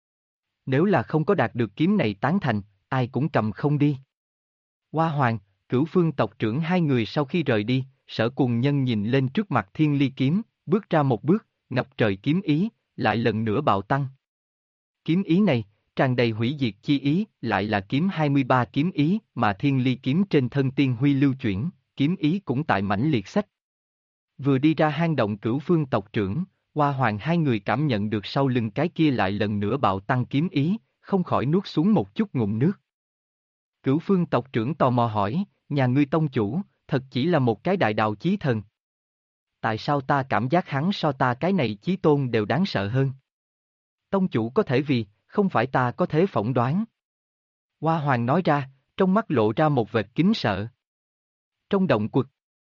Nếu là không có đạt được kiếm này tán thành, ai cũng cầm không đi. Hoa Hoàng, Cửu Phương tộc trưởng hai người sau khi rời đi, Sở Cùng Nhân nhìn lên trước mặt Thiên Ly kiếm, bước ra một bước, ngập trời kiếm ý, lại lần nữa bạo tăng. Kiếm ý này, tràn đầy hủy diệt chi ý, lại là kiếm 23 kiếm ý mà Thiên Ly kiếm trên thân tiên huy lưu chuyển, kiếm ý cũng tại mãnh liệt sách. Vừa đi ra hang động Cửu Phương tộc trưởng, Hoa Hoàng hai người cảm nhận được sau lưng cái kia lại lần nữa bạo tăng kiếm ý, không khỏi nuốt xuống một chút ngụm nước. Cửu Phương tộc trưởng tò mò hỏi, nhà ngươi tông chủ, thật chỉ là một cái đại đạo chí thần. Tại sao ta cảm giác hắn so ta cái này chí tôn đều đáng sợ hơn? Tông chủ có thể vì, không phải ta có thể phỏng đoán. Hoa Hoàng nói ra, trong mắt lộ ra một vệt kính sợ. Trong động quật,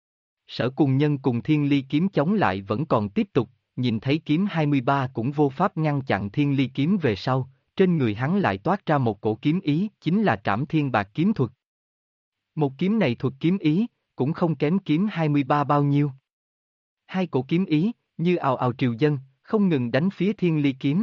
Sở Cùng Nhân cùng Thiên Ly kiếm chống lại vẫn còn tiếp tục, nhìn thấy kiếm 23 cũng vô pháp ngăn chặn Thiên Ly kiếm về sau, trên người hắn lại toát ra một cổ kiếm ý, chính là Trảm Thiên Bạc kiếm thuật. Một kiếm này thuật kiếm ý, cũng không kém kiếm 23 bao nhiêu. Hai cổ kiếm ý, như ào ào triều dân, không ngừng đánh phía Thiên Ly kiếm.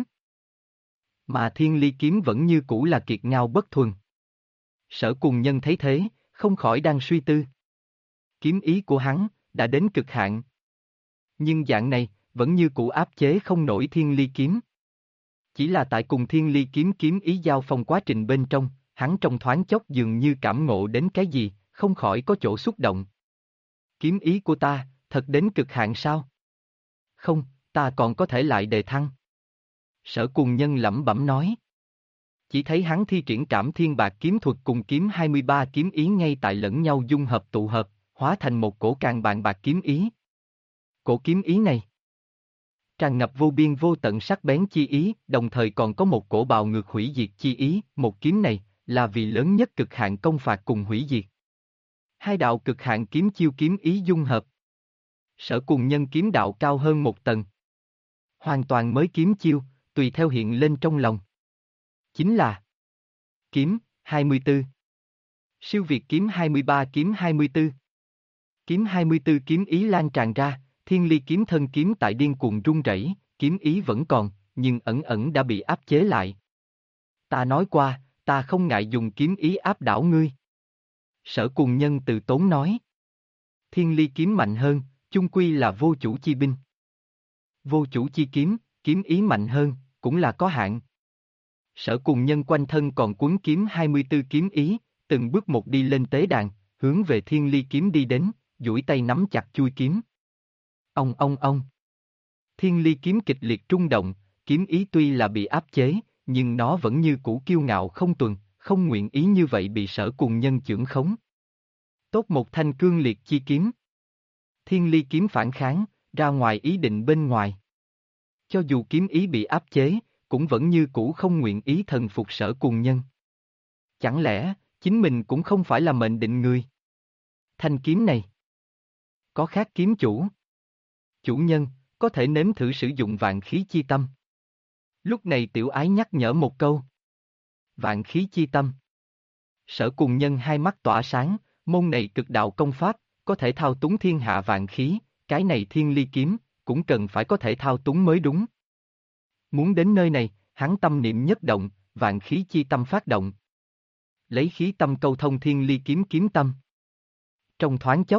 Mà Thiên Ly kiếm vẫn như cũ là kiệt ngao bất thuần. Sở Cùng Nhân thấy thế, không khỏi đang suy tư. Kiếm ý của hắn, đã đến cực hạn. Nhưng dạng này, vẫn như cũ áp chế không nổi Thiên Ly kiếm. Chỉ là tại cùng Thiên Ly kiếm ý giao phong quá trình bên trong, hắn trong thoáng chốc dường như cảm ngộ đến cái gì, không khỏi có chỗ xúc động. Kiếm ý của ta, thật đến cực hạn sao? Không, ta còn có thể lại đề thăng. Sở Cùng Nhân lẩm bẩm nói. Chỉ thấy hắn thi triển Trảm Thiên Bạc kiếm thuật cùng kiếm 23 kiếm ý ngay tại lẫn nhau dung hợp tụ hợp, hóa thành một cổ càng bàn bạc kiếm ý. Cổ kiếm ý này tràn ngập vô biên vô tận sắc bén chi ý, đồng thời còn có một cổ bạo ngược hủy diệt chi ý, một kiếm này, là vì lớn nhất cực hạn công phạt cùng hủy diệt. Hai đạo cực hạn kiếm chiêu kiếm ý dung hợp. Sở Cùng Nhân kiếm đạo cao hơn một tầng. Hoàn toàn mới kiếm chiêu, tùy theo hiện lên trong lòng. Chính là kiếm 24. Siêu việt kiếm 23 kiếm 24. Kiếm 24 kiếm ý lan tràn ra, Thiên Ly kiếm thân kiếm tại điên cuồng rung rẩy, kiếm ý vẫn còn, nhưng ẩn ẩn đã bị áp chế lại. Ta nói qua, ta không ngại dùng kiếm ý áp đảo ngươi. Sở Cùng Nhân từ tốn nói. Thiên Ly kiếm mạnh hơn, chung quy là vô chủ chi binh. Vô chủ chi kiếm, kiếm ý mạnh hơn, cũng là có hạn. Sở Cùng Nhân quanh thân còn cuốn kiếm 24 kiếm ý, từng bước một đi lên tế đàn, hướng về Thiên Ly kiếm đi đến, duỗi tay nắm chặt chuôi kiếm. Ông. Thiên ly kiếm kịch liệt rung động, kiếm ý tuy là bị áp chế, nhưng nó vẫn như cũ kiêu ngạo không tuần, không nguyện ý như vậy bị Sở Cùng Nhân chưởng khống. Tốt một thanh cương liệt chi kiếm. Thiên ly kiếm phản kháng, ra ngoài ý định bên ngoài. Cho dù kiếm ý bị áp chế, cũng vẫn như cũ không nguyện ý thần phục Sở Cùng Nhân. Chẳng lẽ, chính mình cũng không phải là mệnh định người? Thanh kiếm này có khác kiếm chủ. Chủ nhân, có thể nếm thử sử dụng vạn khí chi tâm. Lúc này tiểu ái nhắc nhở một câu. Vạn khí chi tâm. Sở Cùng Nhân hai mắt tỏa sáng, môn này cực đạo công pháp, có thể thao túng thiên hạ vạn khí, cái này thiên ly kiếm, cũng cần phải có thể thao túng mới đúng. Muốn đến nơi này, hắn tâm niệm nhất động, vạn khí chi tâm phát động. Lấy khí tâm câu thông thiên ly kiếm kiếm tâm. Trong thoáng chốc,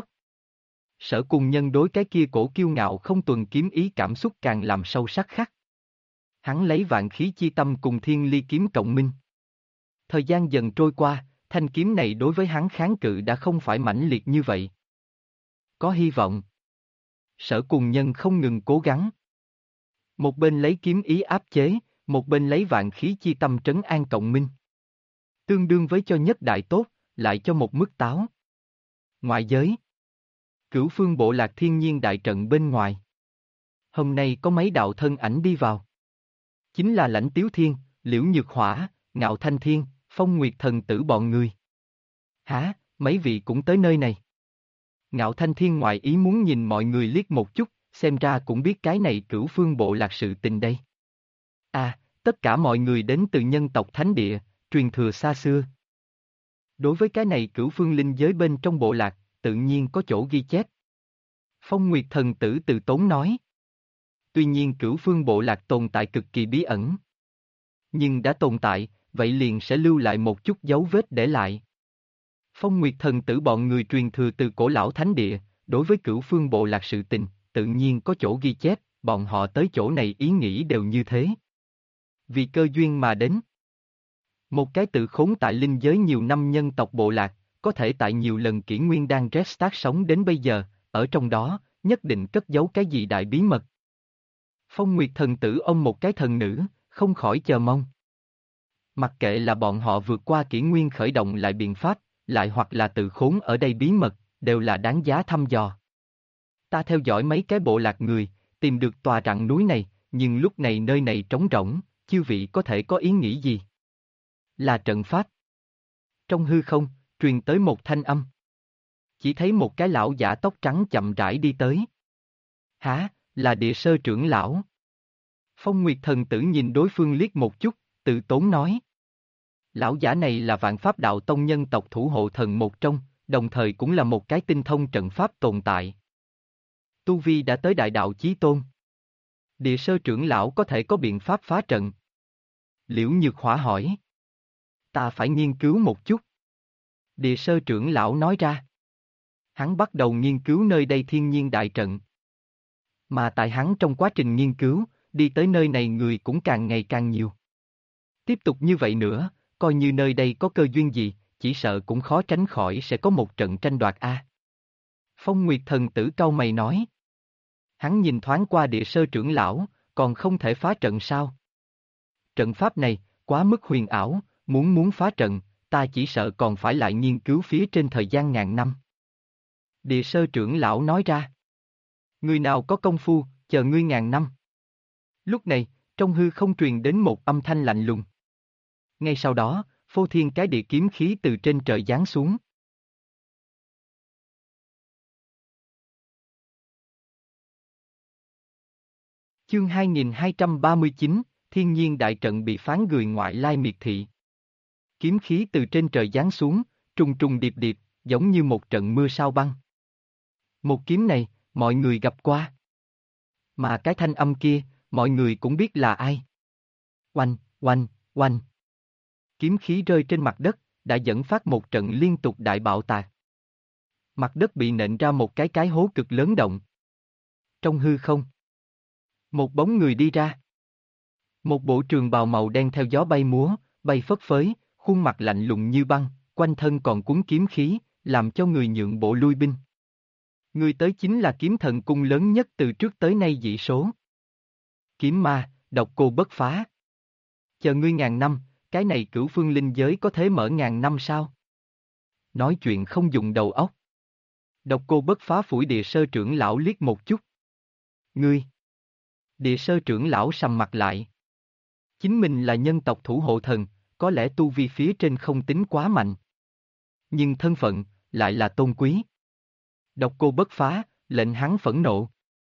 Sở Cùng Nhân đối cái kia cổ kiêu ngạo không tuần kiếm ý cảm xúc càng làm sâu sắc khắc. Hắn lấy vạn khí chi tâm cùng thiên ly kiếm cộng minh. Thời gian dần trôi qua, thanh kiếm này đối với hắn kháng cự đã không phải mãnh liệt như vậy. Có hy vọng. Sở Cùng Nhân không ngừng cố gắng. Một bên lấy kiếm ý áp chế, một bên lấy vạn khí chi tâm trấn an cộng minh. Tương đương với cho nhất đại tốt, lại cho một mức táo. Ngoại giới. Cửu phương bộ lạc thiên nhiên đại trận bên ngoài. Hôm nay có mấy đạo thân ảnh đi vào. Chính là Lãnh Tiếu Thiên, Liễu Nhược Hỏa, Ngạo Thanh Thiên, Phong Nguyệt Thần Tử bọn người. Hả, mấy vị cũng tới nơi này. Ngạo Thanh Thiên ngoài ý muốn nhìn mọi người liếc một chút, xem ra cũng biết cái này cửu phương bộ lạc sự tình đây. À, tất cả mọi người đến từ nhân tộc Thánh Địa, truyền thừa xa xưa. Đối với cái này cửu phương linh giới bên trong bộ lạc, tự nhiên có chỗ ghi chép. Phong Nguyệt Thần Tử từ tốn nói. Tuy nhiên cửu phương bộ lạc tồn tại cực kỳ bí ẩn. Nhưng đã tồn tại, vậy liền sẽ lưu lại một chút dấu vết để lại. Phong Nguyệt Thần Tử bọn người truyền thừa từ cổ lão thánh địa, đối với cửu phương bộ lạc sự tình, tự nhiên có chỗ ghi chép, bọn họ tới chỗ này ý nghĩ đều như thế. Vì cơ duyên mà đến. Một cái tự khốn tại linh giới nhiều năm nhân tộc bộ lạc, có thể tại nhiều lần kỷ nguyên đang restart sống đến bây giờ, ở trong đó, nhất định cất giấu cái gì đại bí mật. Phong Nguyệt Thần Tử ôm một cái thần nữ, không khỏi chờ mong. Mặc kệ là bọn họ vượt qua kỷ nguyên khởi động lại biện pháp, lại hoặc là tự khốn ở đây bí mật, đều là đáng giá thăm dò. Ta theo dõi mấy cái bộ lạc người, tìm được tòa rặng núi này, nhưng lúc này nơi này trống rỗng, chư vị có thể có ý nghĩ gì? Là trận pháp. Trong hư không, truyền tới một thanh âm. Chỉ thấy một cái lão giả tóc trắng chậm rãi đi tới. Hả, là Địa Sơ trưởng lão. Phong Nguyệt Thần Tử nhìn đối phương liếc một chút, tự tốn nói. Lão giả này là Vạn Pháp Đạo Tông nhân tộc thủ hộ thần một trong, đồng thời cũng là một cái tinh thông trận pháp tồn tại. Tu Vi đã tới đại đạo chí tôn. Địa Sơ trưởng lão có thể có biện pháp phá trận. Liễu Nhược Hỏa hỏi. Ta phải nghiên cứu một chút. Địa Sơ trưởng lão nói ra. Hắn bắt đầu nghiên cứu nơi đây thiên nhiên đại trận. Mà tại hắn trong quá trình nghiên cứu, đi tới nơi này người cũng càng ngày càng nhiều. Tiếp tục như vậy nữa, coi như nơi đây có cơ duyên gì, chỉ sợ cũng khó tránh khỏi sẽ có một trận tranh đoạt a. Phong Nguyệt Thần Tử cau mày nói. Hắn nhìn thoáng qua Địa Sơ trưởng lão, còn không thể phá trận sao? Trận pháp này, quá mức huyền ảo, muốn phá trận, ta chỉ sợ còn phải lại nghiên cứu phía trên thời gian ngàn năm. Địa Sơ trưởng lão nói ra. Người nào có công phu, chờ ngươi ngàn năm. Lúc này, trong hư không truyền đến một âm thanh lạnh lùng. Ngay sau đó, phô thiên cái địa kiếm khí từ trên trời giáng xuống. Chương 2239, Thiên nhiên đại trận bị phán người ngoại lai miệt thị. Kiếm khí từ trên trời giáng xuống, trùng trùng điệp điệp, giống như một trận mưa sao băng. Một kiếm này, mọi người gặp qua. Mà cái thanh âm kia, mọi người cũng biết là ai. Oanh, oanh, oanh. Kiếm khí rơi trên mặt đất, đã dẫn phát một trận liên tục đại bạo tạc. Mặt đất bị nện ra một cái hố cực lớn động. Trong hư không, một bóng người đi ra. Một bộ trường bào màu đen theo gió bay múa, bay phất phới, khuôn mặt lạnh lùng như băng, quanh thân còn cuốn kiếm khí, làm cho người nhượng bộ lui binh. Ngươi tới chính là kiếm thần cung lớn nhất từ trước tới nay dị số. Kiếm ma, độc cô bất phá. Chờ ngươi ngàn năm, cái này cửu phương linh giới có thể mở ngàn năm sao? Nói chuyện không dùng đầu óc. Độc cô bất phá phủi địa sơ trưởng lão liếc một chút. Ngươi! Địa sơ trưởng lão sầm mặt lại. Chính mình là nhân tộc thủ hộ thần, có lẽ tu vi phía trên không tính quá mạnh. Nhưng thân phận, lại là tôn quý. Độc cô bất phá, lệnh hắn phẫn nộ.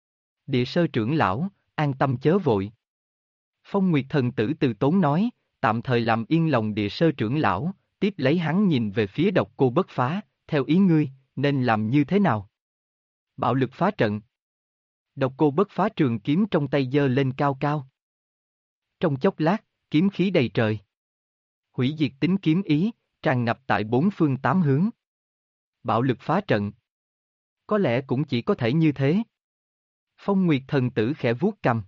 Địa sơ trưởng lão, an tâm chớ vội. Phong Nguyệt thần tử từ tốn nói, tạm thời làm yên lòng địa sơ trưởng lão, tiếp lấy hắn nhìn về phía độc cô bất phá, theo ý ngươi, nên làm như thế nào? Bạo lực phá trận. Độc cô bất phá trường kiếm trong tay giơ lên cao cao. Trong chốc lát, kiếm khí đầy trời. Hủy diệt tính kiếm ý, tràn ngập tại bốn phương tám hướng. Bạo lực phá trận. Có lẽ cũng chỉ có thể như thế. Phong Nguyệt thần tử khẽ vuốt cằm.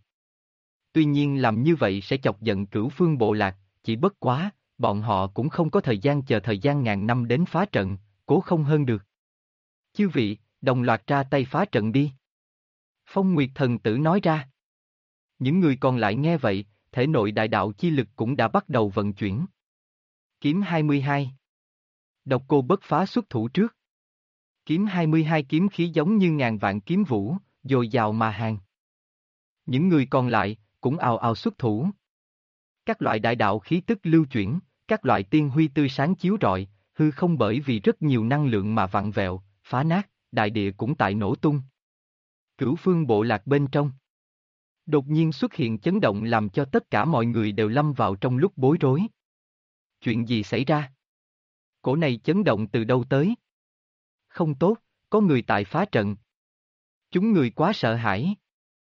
Tuy nhiên làm như vậy sẽ chọc giận cửu phương bộ lạc, chỉ bất quá, bọn họ cũng không có thời gian chờ thời gian ngàn năm đến phá trận, cố không hơn được. Chư vị, đồng loạt ra tay phá trận đi. Phong Nguyệt thần tử nói ra. Những người còn lại nghe vậy, thể nội đại đạo chi lực cũng đã bắt đầu vận chuyển. Kiếm 22. Độc cô bất phá xuất thủ trước. Kiếm 22 kiếm khí giống như ngàn vạn kiếm vũ, dồi dào mà hàng. Những người còn lại, cũng ào ào xuất thủ. Các loại đại đạo khí tức lưu chuyển, các loại tiên huy tươi sáng chiếu rọi, hư không bởi vì rất nhiều năng lượng mà vặn vẹo, phá nát, đại địa cũng tại nổ tung. Cửu phương bộ lạc bên trong. Đột nhiên xuất hiện chấn động làm cho tất cả mọi người đều lâm vào trong lúc bối rối. Chuyện gì xảy ra? Cổ này chấn động từ đâu tới? Không tốt, có người tại phá trận. Chúng người quá sợ hãi.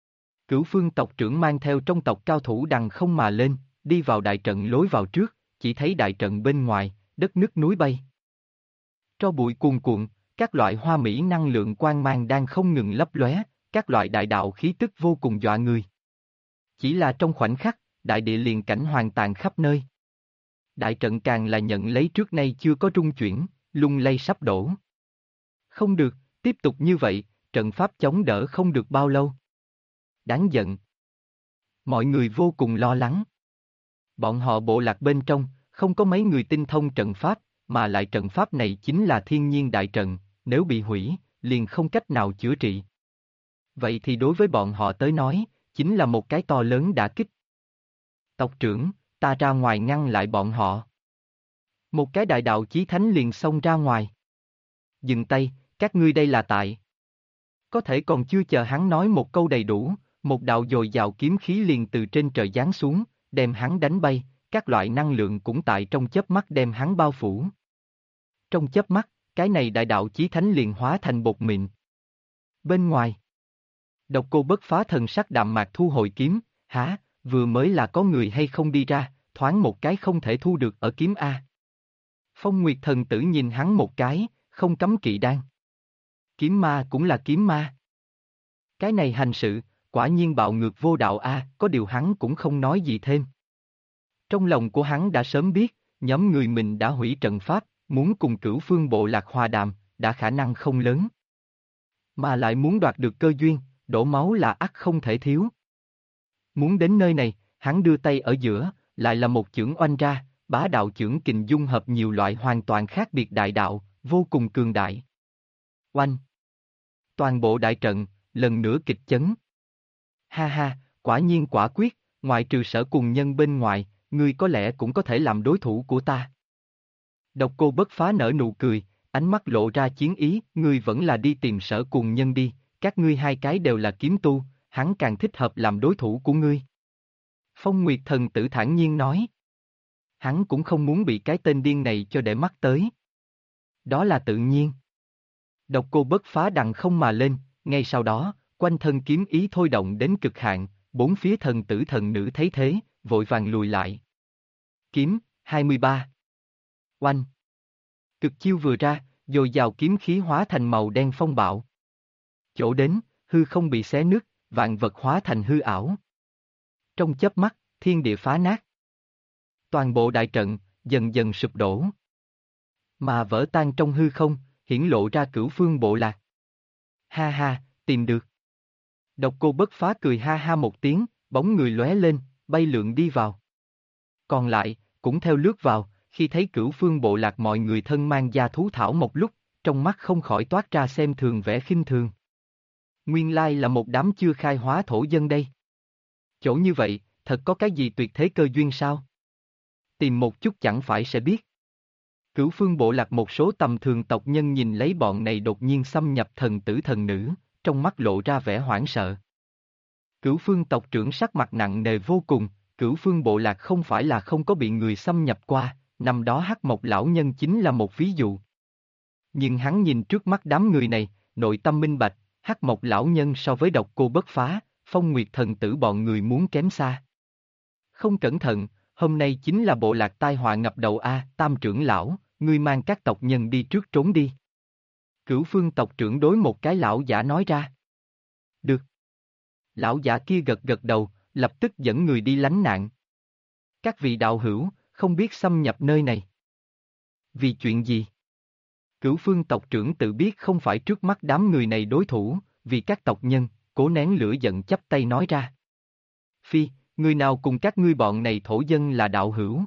Cửu phương tộc trưởng mang theo trong tộc cao thủ đằng không mà lên, đi vào đại trận lối vào trước, chỉ thấy đại trận bên ngoài, đất nứt núi bay. Tro bụi cuồn cuộn, các loại hoa mỹ năng lượng quang mang đang không ngừng lấp lóe, các loại đại đạo khí tức vô cùng dọa người. Chỉ là trong khoảnh khắc, đại địa liền cảnh hoàn tàn khắp nơi. Đại trận càng là nhận lấy trước nay chưa có rung chuyển, lung lay sắp đổ. Không được, tiếp tục như vậy, trận pháp chống đỡ không được bao lâu. Đáng giận. Mọi người vô cùng lo lắng. Bọn họ bộ lạc bên trong, không có mấy người tinh thông trận pháp, mà lại trận pháp này chính là thiên nhiên đại trận, nếu bị hủy, liền không cách nào chữa trị. Vậy thì đối với bọn họ tới nói, chính là một cái to lớn đả kích. Tộc trưởng, ta ra ngoài ngăn lại bọn họ. Một cái đại đạo chí thánh liền xông ra ngoài. Dừng tay, các ngươi đây là tại. Có thể còn chưa chờ hắn nói một câu đầy đủ, một đạo dồi dào kiếm khí liền từ trên trời giáng xuống, đem hắn đánh bay, các loại năng lượng cũng tại trong chớp mắt đem hắn bao phủ. Trong chớp mắt, cái này đại đạo chí thánh liền hóa thành bột mịn. Bên ngoài, độc cô bất phá thần sắc đạm mạc thu hồi kiếm, hả, vừa mới là có người hay không đi ra, thoáng một cái không thể thu được ở kiếm A. Phong Nguyệt thần tử nhìn hắn một cái, không cấm kỵ đan. Kiếm ma cũng là kiếm ma. Cái này hành sự, quả nhiên bạo ngược vô đạo A, có điều hắn cũng không nói gì thêm. Trong lòng của hắn đã sớm biết, nhóm người mình đã hủy trận pháp, muốn cùng cửu phương bộ lạc hòa đàm, đã khả năng không lớn. Mà lại muốn đoạt được cơ duyên, đổ máu là ắt không thể thiếu. Muốn đến nơi này, hắn đưa tay ở giữa, lại là một chưởng oanh ra, bá đạo chưởng kình dung hợp nhiều loại hoàn toàn khác biệt đại đạo, vô cùng cường đại. Oanh! Toàn bộ đại trận, lần nữa kịch chấn. Ha ha, quả nhiên quả quyết, ngoại trừ Sở Cùng Nhân bên ngoài, ngươi có lẽ cũng có thể làm đối thủ của ta. Độc cô bất phá nở nụ cười, ánh mắt lộ ra chiến ý, ngươi vẫn là đi tìm Sở Cùng Nhân đi, các ngươi hai cái đều là kiếm tu, hắn càng thích hợp làm đối thủ của ngươi. Phong Nguyệt thần tử thản nhiên nói. Hắn cũng không muốn bị cái tên điên này cho để mắt tới. Đó là tự nhiên. Độc cô bất phá đằng không mà lên, ngay sau đó, quanh thân kiếm ý thôi động đến cực hạn, bốn phía thần tử thần nữ thấy thế, vội vàng lùi lại. Kiếm, 23. Oanh. Cực chiêu vừa ra, dồi dào kiếm khí hóa thành màu đen phong bạo. Chỗ đến, hư không bị xé nứt, vạn vật hóa thành hư ảo. Trong chớp mắt, thiên địa phá nát. Toàn bộ đại trận, dần dần sụp đổ. Mà vỡ tan trong hư không, hiển lộ ra cửu phương bộ lạc. Ha ha, tìm được. Độc Cô Bất Phá cười ha ha một tiếng, bóng người lóe lên, bay lượn đi vào. Còn lại, cũng theo lướt vào, khi thấy Cửu Phương bộ lạc mọi người thân mang gia thú thảo một lúc, trong mắt không khỏi toát ra xem thường vẻ khinh thường. Nguyên lai là một đám chưa khai hóa thổ dân đây. Chỗ như vậy, thật có cái gì tuyệt thế cơ duyên sao? Tìm một chút chẳng phải sẽ biết. Cửu Phương bộ lạc một số tầm thường tộc nhân nhìn lấy bọn này đột nhiên xâm nhập thần tử thần nữ, trong mắt lộ ra vẻ hoảng sợ. Cửu Phương tộc trưởng sắc mặt nặng nề vô cùng, Cửu Phương bộ lạc không phải là không có bị người xâm nhập qua, năm đó Hắc Mộc lão nhân chính là một ví dụ. Nhưng hắn nhìn trước mắt đám người này, nội tâm minh bạch, Hắc Mộc lão nhân so với Độc Cô Bất Phá, Phong Nguyệt thần tử bọn người muốn kém xa. Không cẩn thận, hôm nay chính là bộ lạc tai họa ngập đầu a, Tam trưởng lão, ngươi mang các tộc nhân đi trước trốn đi. Cửu Phương tộc trưởng đối một cái lão giả nói ra. Được. Lão giả kia gật gật đầu, lập tức dẫn người đi lánh nạn. Các vị đạo hữu, không biết xâm nhập nơi này. Vì chuyện gì? Cửu Phương tộc trưởng tự biết không phải trước mắt đám người này đối thủ, vì các tộc nhân, cố nén lửa giận chắp tay nói ra. Phi, người nào cùng các ngươi bọn này thổ dân là đạo hữu?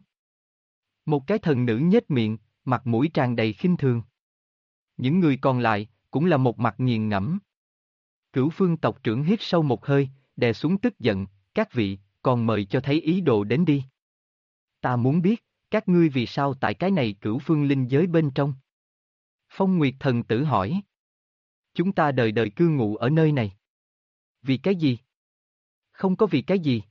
Một cái thần nữ nhếch miệng, mặt mũi tràn đầy khinh thường. Những người còn lại, cũng là một mặt nghiền ngẫm. Cửu Phương tộc trưởng hít sâu một hơi, đè xuống tức giận, các vị, còn mời cho thấy ý đồ đến đi. Ta muốn biết, các ngươi vì sao tại cái này Cửu Phương linh giới bên trong? Phong Nguyệt thần tử hỏi. Chúng ta đời đời cư ngụ ở nơi này. Vì cái gì? Không có vì cái gì.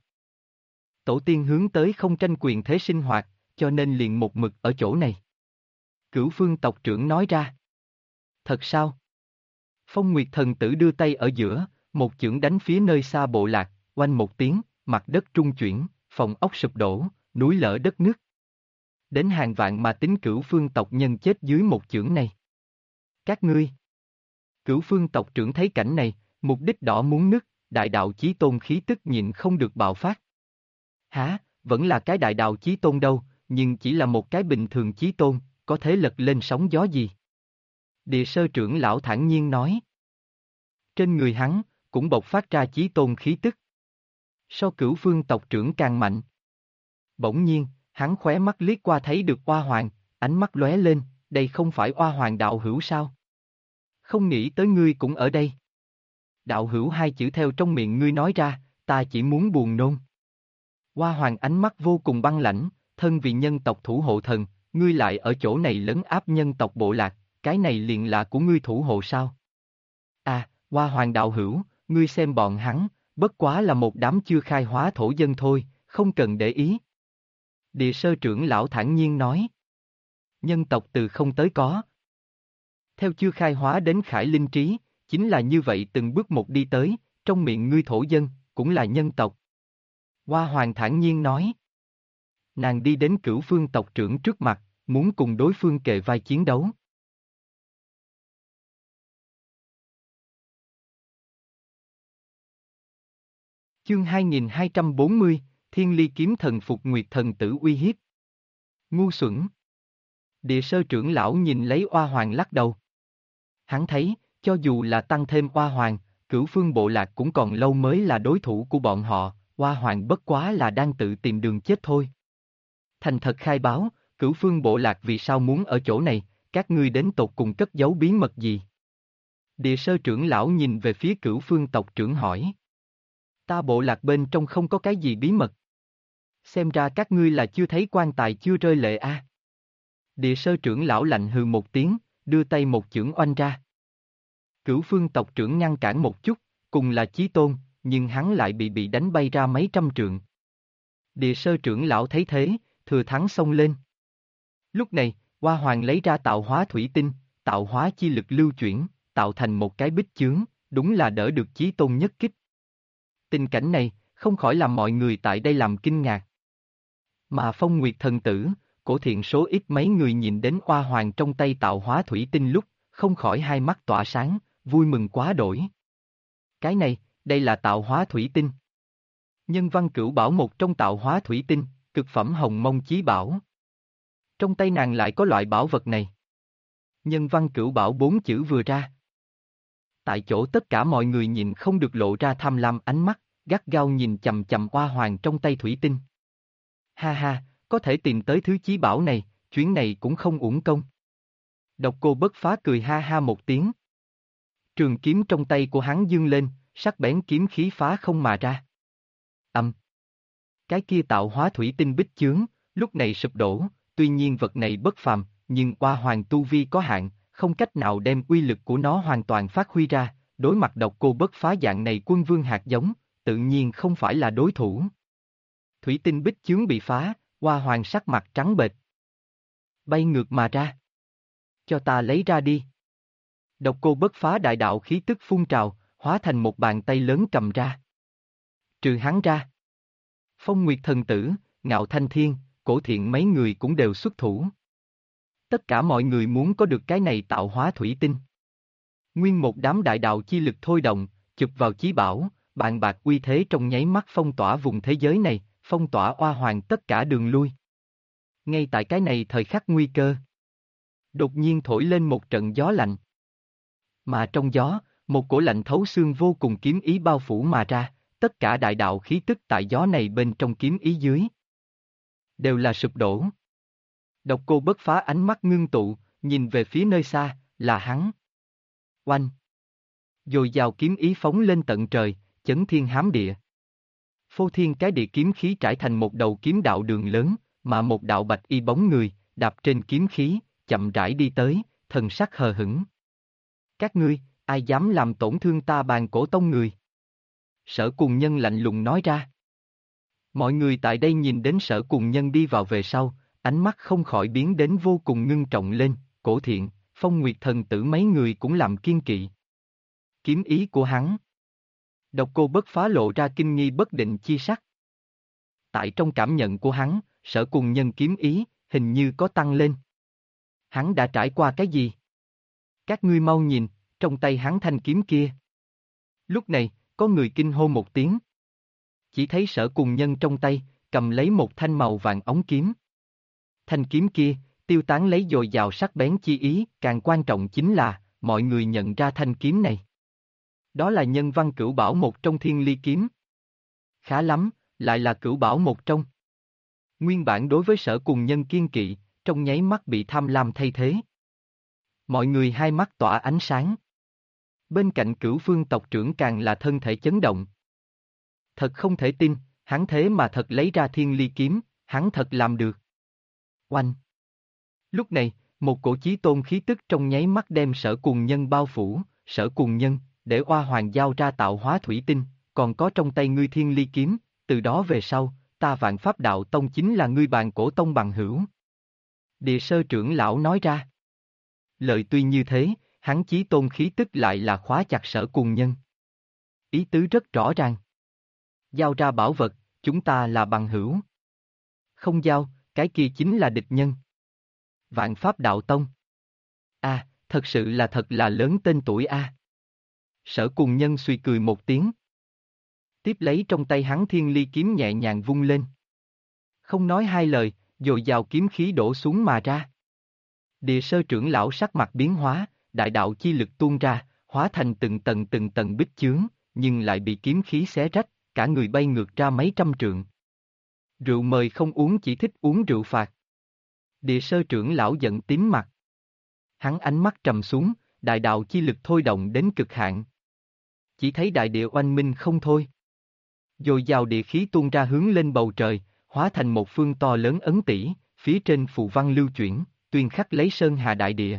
Tổ tiên hướng tới không tranh quyền thế sinh hoạt, cho nên liền một mực ở chỗ này. Cửu Phương tộc trưởng nói ra. Thật sao? Phong Nguyệt thần tử đưa tay ở giữa, một chưởng đánh phía nơi xa bộ lạc, oanh một tiếng, mặt đất trung chuyển, phòng ốc sụp đổ, núi lở đất nứt. Đến hàng vạn mà tính Cửu Phương tộc nhân chết dưới một chưởng này. Các ngươi. Cửu Phương tộc trưởng thấy cảnh này, mục đích đỏ muốn nứt, đại đạo chí tôn khí tức nhịn không được bạo phát. Hả, vẫn là cái đại đạo chí tôn đâu, nhưng chỉ là một cái bình thường chí tôn, có thể lật lên sóng gió gì? Địa sơ trưởng lão thản nhiên nói. Trên người hắn, cũng bộc phát ra chí tôn khí tức. So Cửu Phương tộc trưởng càng mạnh. Bỗng nhiên, hắn khóe mắt liếc qua thấy được Oa Hoàng, ánh mắt lóe lên, đây không phải Oa Hoàng đạo hữu sao? Không nghĩ tới ngươi cũng ở đây. Đạo hữu hai chữ theo trong miệng ngươi nói ra, ta chỉ muốn buồn nôn. Oa Hoàng ánh mắt vô cùng băng lãnh, thân vì nhân tộc thủ hộ thần, ngươi lại ở chỗ này lấn áp nhân tộc bộ lạc, cái này liền là của ngươi thủ hộ sao? À, Oa Hoàng đạo hữu, ngươi xem bọn hắn, bất quá là một đám chưa khai hóa thổ dân thôi, không cần để ý. Địa sơ trưởng lão thản nhiên nói. Nhân tộc từ không tới có. Theo chưa khai hóa đến khải linh trí, chính là như vậy từng bước một đi tới, trong miệng ngươi thổ dân, cũng là nhân tộc. Oa Hoàng thản nhiên nói. Nàng đi đến Cửu Phương tộc trưởng trước mặt, muốn cùng đối phương kề vai chiến đấu. Chương 2240, Thiên Ly kiếm thần phục Nguyệt thần tử uy hiếp. Ngu xuẩn. Địa sơ trưởng lão nhìn lấy Oa Hoàng lắc đầu. Hắn thấy, cho dù là tăng thêm Oa Hoàng, Cửu Phương bộ lạc cũng còn lâu mới là đối thủ của bọn họ, Oa Hoàng bất quá là đang tự tìm đường chết thôi. Thành thật khai báo, Cửu Phương bộ lạc vì sao muốn ở chỗ này, các ngươi đến tột cùng cất giấu bí mật gì? Địa sơ trưởng lão nhìn về phía Cửu Phương tộc trưởng hỏi. Ta bộ lạc bên trong không có cái gì bí mật. Xem ra các ngươi là chưa thấy quan tài chưa rơi lệ a. Địa sơ trưởng lão lạnh hừ một tiếng, đưa tay một chưởng oanh ra. Cửu Phương tộc trưởng ngăn cản một chút, cùng là chí tôn, nhưng hắn lại bị đánh bay ra mấy trăm trượng. Địa sơ trưởng lão thấy thế, thừa thắng xông lên. Lúc này, Oa Hoàng lấy ra tạo hóa thủy tinh, tạo hóa chi lực lưu chuyển, tạo thành một cái bích chướng, đúng là đỡ được chí tôn nhất kích. Tình cảnh này, không khỏi làm mọi người tại đây làm kinh ngạc. Mà Phong Nguyệt thần tử, cổ thiện số ít mấy người nhìn đến Oa Hoàng trong tay tạo hóa thủy tinh lúc, không khỏi hai mắt tỏa sáng, vui mừng quá đổi. Cái này, đây là tạo hóa thủy tinh. Nhân văn cửu bảo một trong tạo hóa thủy tinh, cực phẩm hồng mông chí bảo. Trong tay nàng lại có loại bảo vật này. Nhân văn cửu bảo bốn chữ vừa ra. Tại chỗ tất cả mọi người nhìn không được lộ ra tham lam ánh mắt, gắt gao nhìn chằm chằm oa hoàng trong tay thủy tinh. Ha ha, có thể tìm tới thứ chí bảo này, chuyến này cũng không uổng công. Độc Cô Bất Phá cười ha ha một tiếng. Trường kiếm trong tay của hắn dương lên, sắc bén kiếm khí phá không mà ra. Cái kia tạo hóa thủy tinh bích chướng, lúc này sụp đổ, tuy nhiên vật này bất phàm, nhưng oa hoàng tu vi có hạn, không cách nào đem uy lực của nó hoàn toàn phát huy ra, đối mặt Độc Cô Bất Phá dạng này quân vương hạt giống, tự nhiên không phải là đối thủ. Thủy tinh bích chướng bị phá, oa hoàng sắc mặt trắng bệch. Bay ngược mà ra. Cho ta lấy ra đi. Độc Cô Bất Phá đại đạo khí tức phun trào, hóa thành một bàn tay lớn cầm ra. Trừ hắn ra. Phong Nguyệt Thần Tử, Ngạo Thanh Thiên, Cổ Thiện mấy người cũng đều xuất thủ. Tất cả mọi người muốn có được cái này tạo hóa thủy tinh. Nguyên một đám đại đạo chi lực thôi động, chụp vào chí bảo, bàn bạc uy thế trong nháy mắt phong tỏa vùng thế giới này, phong tỏa oa hoàng tất cả đường lui. Ngay tại cái này thời khắc nguy cơ, đột nhiên thổi lên một trận gió lạnh. Mà trong gió, một cổ lạnh thấu xương vô cùng kiếm ý bao phủ mà ra, tất cả đại đạo khí tức tại gió này bên trong kiếm ý dưới. Đều là sụp đổ. Độc Cô Bất Phá ánh mắt ngưng tụ, nhìn về phía nơi xa, là hắn. Oanh! Dồi dào kiếm ý phóng lên tận trời, chấn thiên hám địa. Phô thiên cái địa kiếm khí trải thành một đầu kiếm đạo đường lớn, mà một đạo bạch y bóng người, đạp trên kiếm khí, chậm rãi đi tới, thần sắc hờ hững. Các ngươi, ai dám làm tổn thương ta Bàn Cổ Tông người? Sở Cùng Nhân lạnh lùng nói ra. Mọi người tại đây nhìn đến Sở Cùng Nhân đi vào về sau, ánh mắt không khỏi biến đến vô cùng ngưng trọng lên, Cổ Thiện, Phong Nguyệt Thần Tử mấy người cũng làm kiên kỵ. Kiếm ý của hắn. Độc Cô Bất Phá lộ ra kinh nghi bất định chi sắc. Tại trong cảm nhận của hắn, Sở Cùng Nhân kiếm ý, hình như có tăng lên. Hắn đã trải qua cái gì? Các ngươi mau nhìn, trong tay hắn thanh kiếm kia. Lúc này, có người kinh hô một tiếng. Chỉ thấy Sở Cùng Nhân trong tay, cầm lấy một thanh màu vàng ống kiếm. Thanh kiếm kia, tiêu tán lấy dồi dào sắc bén chi ý, càng quan trọng chính là, mọi người nhận ra thanh kiếm này. Đó là nhân văn cửu bảo một trong Thiên Ly kiếm. Khá lắm, lại là cửu bảo một trong. Nguyên bản đối với Sở Cùng Nhân kiên kỵ, trong nháy mắt bị tham lam thay thế. Mọi người hai mắt tỏa ánh sáng. Bên cạnh Cửu Phương tộc trưởng càng là thân thể chấn động. Thật không thể tin, hắn thế mà thật lấy ra Thiên Ly kiếm, hắn thật làm được. Oanh! Lúc này, một cổ chí tôn khí tức trong nháy mắt đem Sở Cùng Nhân bao phủ, Sở Cùng Nhân, để oa hoàng giao ra tạo hóa thủy tinh, còn có trong tay ngươi Thiên Ly kiếm, từ đó về sau, ta Vạn Pháp Đạo Tông chính là ngươi Bàn Cổ Tông bằng hữu. Địa Sơ trưởng lão nói ra. Lời tuy như thế, hắn chí tôn khí tức lại là khóa chặt Sở Cùng Nhân. Ý tứ rất rõ ràng. Giao ra bảo vật, chúng ta là bằng hữu. Không giao, cái kia chính là địch nhân. Vạn Pháp Đạo Tông. Thật sự là thật là lớn tên tuổi a. Sở Cùng Nhân suy cười một tiếng. Tiếp lấy trong tay hắn Thiên Ly kiếm nhẹ nhàng vung lên. Không nói hai lời, dồi dào kiếm khí đổ xuống mà ra. Địa Sơ trưởng lão sắc mặt biến hóa, đại đạo chi lực tuôn ra, hóa thành từng tầng bích chướng, nhưng lại bị kiếm khí xé rách, cả người bay ngược ra mấy trăm trượng. Rượu mời không uống, chỉ thích uống rượu phạt. Địa Sơ trưởng lão giận tím mặt. Hắn ánh mắt trầm xuống, đại đạo chi lực thôi động đến cực hạn. Chỉ thấy đại địa oanh minh không thôi. Dồi dào địa khí tuôn ra hướng lên bầu trời, hóa thành một phương to lớn ấn tỷ, phía trên phù văn lưu chuyển, tuyên khắc lấy Sơn Hà đại địa.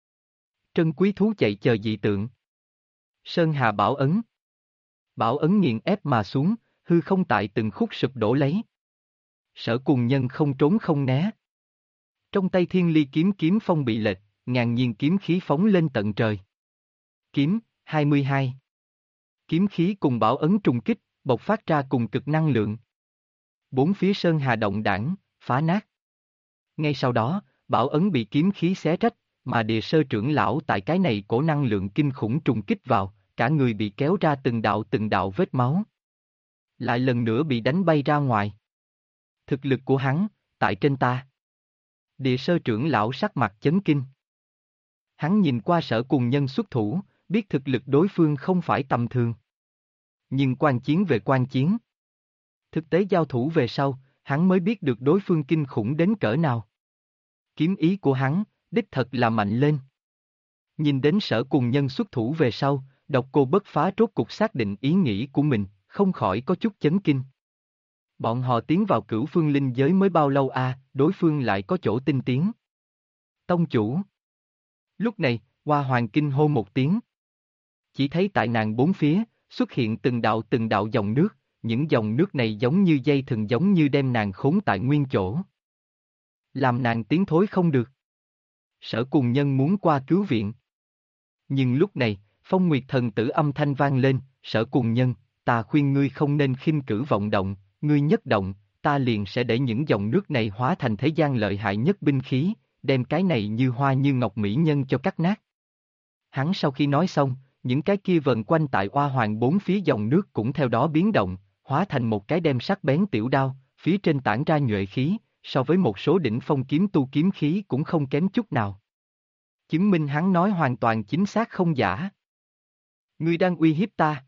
Trân quý thú chạy chờ dị tượng. Sơn Hà bảo ấn. Bảo ấn nghiền ép mà xuống, hư không tại từng khúc sụp đổ lấy. Sở Cùng Nhân không trốn không né. Trong tay Thiên Ly kiếm kiếm phong bị lệch, ngàn nhiên kiếm khí phóng lên tận trời. Kiếm, 22. Kiếm khí cùng bảo ấn trùng kích, bộc phát ra cùng cực năng lượng. Bốn phía Sơn Hà động đảng, phá nát. Ngay sau đó, bảo ấn bị kiếm khí xé rách, mà Địa Sơ trưởng lão tại cái này cổ năng lượng kinh khủng trùng kích vào, cả người bị kéo ra từng đạo vết máu. Lại lần nữa bị đánh bay ra ngoài. Thực lực của hắn, tại trên ta. Địa Sơ trưởng lão sắc mặt chấn kinh. Hắn nhìn qua Sở Cùng Nhân xuất thủ, biết thực lực đối phương không phải tầm thường. Nhưng quan chiến về quan chiến. Thực tế giao thủ về sau, hắn mới biết được đối phương kinh khủng đến cỡ nào. Kiếm ý của hắn, đích thật là mạnh lên. Nhìn đến Sở Cùng Nhân xuất thủ về sau, Độc Cô Bất Phá rốt cục xác định ý nghĩ của mình, không khỏi có chút chấn kinh. Bọn họ tiến vào Cửu Phương Linh giới mới bao lâu đối phương lại có chỗ tinh tiến. Tông chủ. Lúc này, Hoa Hoàng kinh hô một tiếng. Chỉ thấy tại nàng bốn phía, xuất hiện từng đạo dòng nước, những dòng nước này giống như dây thừng, giống như đem nàng khốn tại nguyên chỗ. Làm nàng tiến thối không được. Sở Cùng Nhân muốn qua cứu viện. Nhưng lúc này, Phong Nguyệt thần tử âm thanh vang lên, Sở Cùng Nhân, ta khuyên ngươi không nên khinh cử vọng động, ngươi nhất động, ta liền sẽ để những dòng nước này hóa thành thế gian lợi hại nhất binh khí, đem cái này như hoa như ngọc mỹ nhân cho cắt nát. Hắn sau khi nói xong, những cái kia vần quanh tại Hoa Hoàng bốn phía dòng nước cũng theo đó biến động, hóa thành một cái đem sắc bén tiểu đao, phía trên tản ra nhuệ khí, so với một số đỉnh phong kiếm tu kiếm khí cũng không kém chút nào. Chứng minh hắn nói hoàn toàn chính xác không giả. Ngươi đang uy hiếp ta.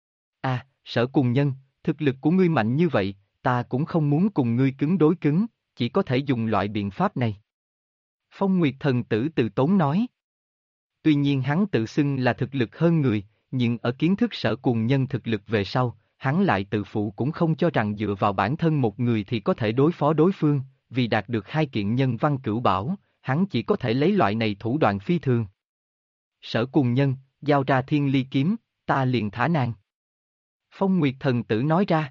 Sở Cùng Nhân, thực lực của ngươi mạnh như vậy, ta cũng không muốn cùng ngươi cứng đối cứng, chỉ có thể dùng loại biện pháp này. Phong Nguyệt thần tử từ tốn nói. Tuy nhiên hắn tự xưng là thực lực hơn người, nhưng ở kiến thức Sở Cùng Nhân thực lực về sau, hắn lại tự phụ cũng không cho rằng dựa vào bản thân một người thì có thể đối phó đối phương, vì đạt được hai kiện nhân văn cửu bảo, hắn chỉ có thể lấy loại này thủ đoạn phi thường. Sở Cùng Nhân, giao ra Thiên Ly kiếm, ta liền thả nàng. Phong Nguyệt thần tử nói ra.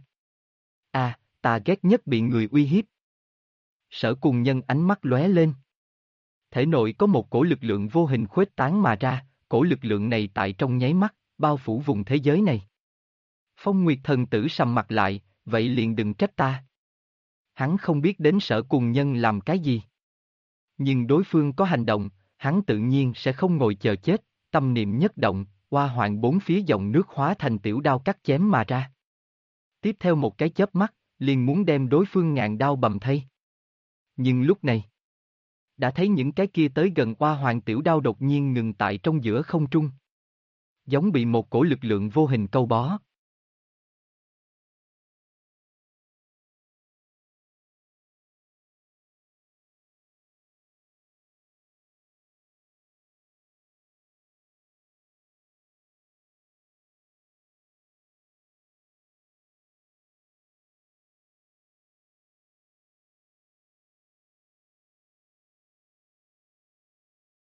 Ta ghét nhất bị người uy hiếp. Sở Cùng Nhân ánh mắt lóe lên. Thể nội có một cổ lực lượng vô hình khuếch tán mà ra, cổ lực lượng này tại trong nháy mắt, bao phủ vùng thế giới này. Phong Nguyệt thần tử sầm mặt lại, vậy liền đừng trách ta. Hắn không biết đến Sở Cùng Nhân làm cái gì. Nhưng đối phương có hành động, hắn tự nhiên sẽ không ngồi chờ chết, tâm niệm nhất động, Hoa Hoàng bốn phía dòng nước hóa thành tiểu đao cắt chém mà ra. Tiếp theo một cái chớp mắt, liền muốn đem đối phương ngàn đao bầm thây. Nhưng lúc này, đã thấy những cái kia tới gần Hoa Hoàng tiểu đao đột nhiên ngừng tại trong giữa không trung. Giống bị một cổ lực lượng vô hình câu bó.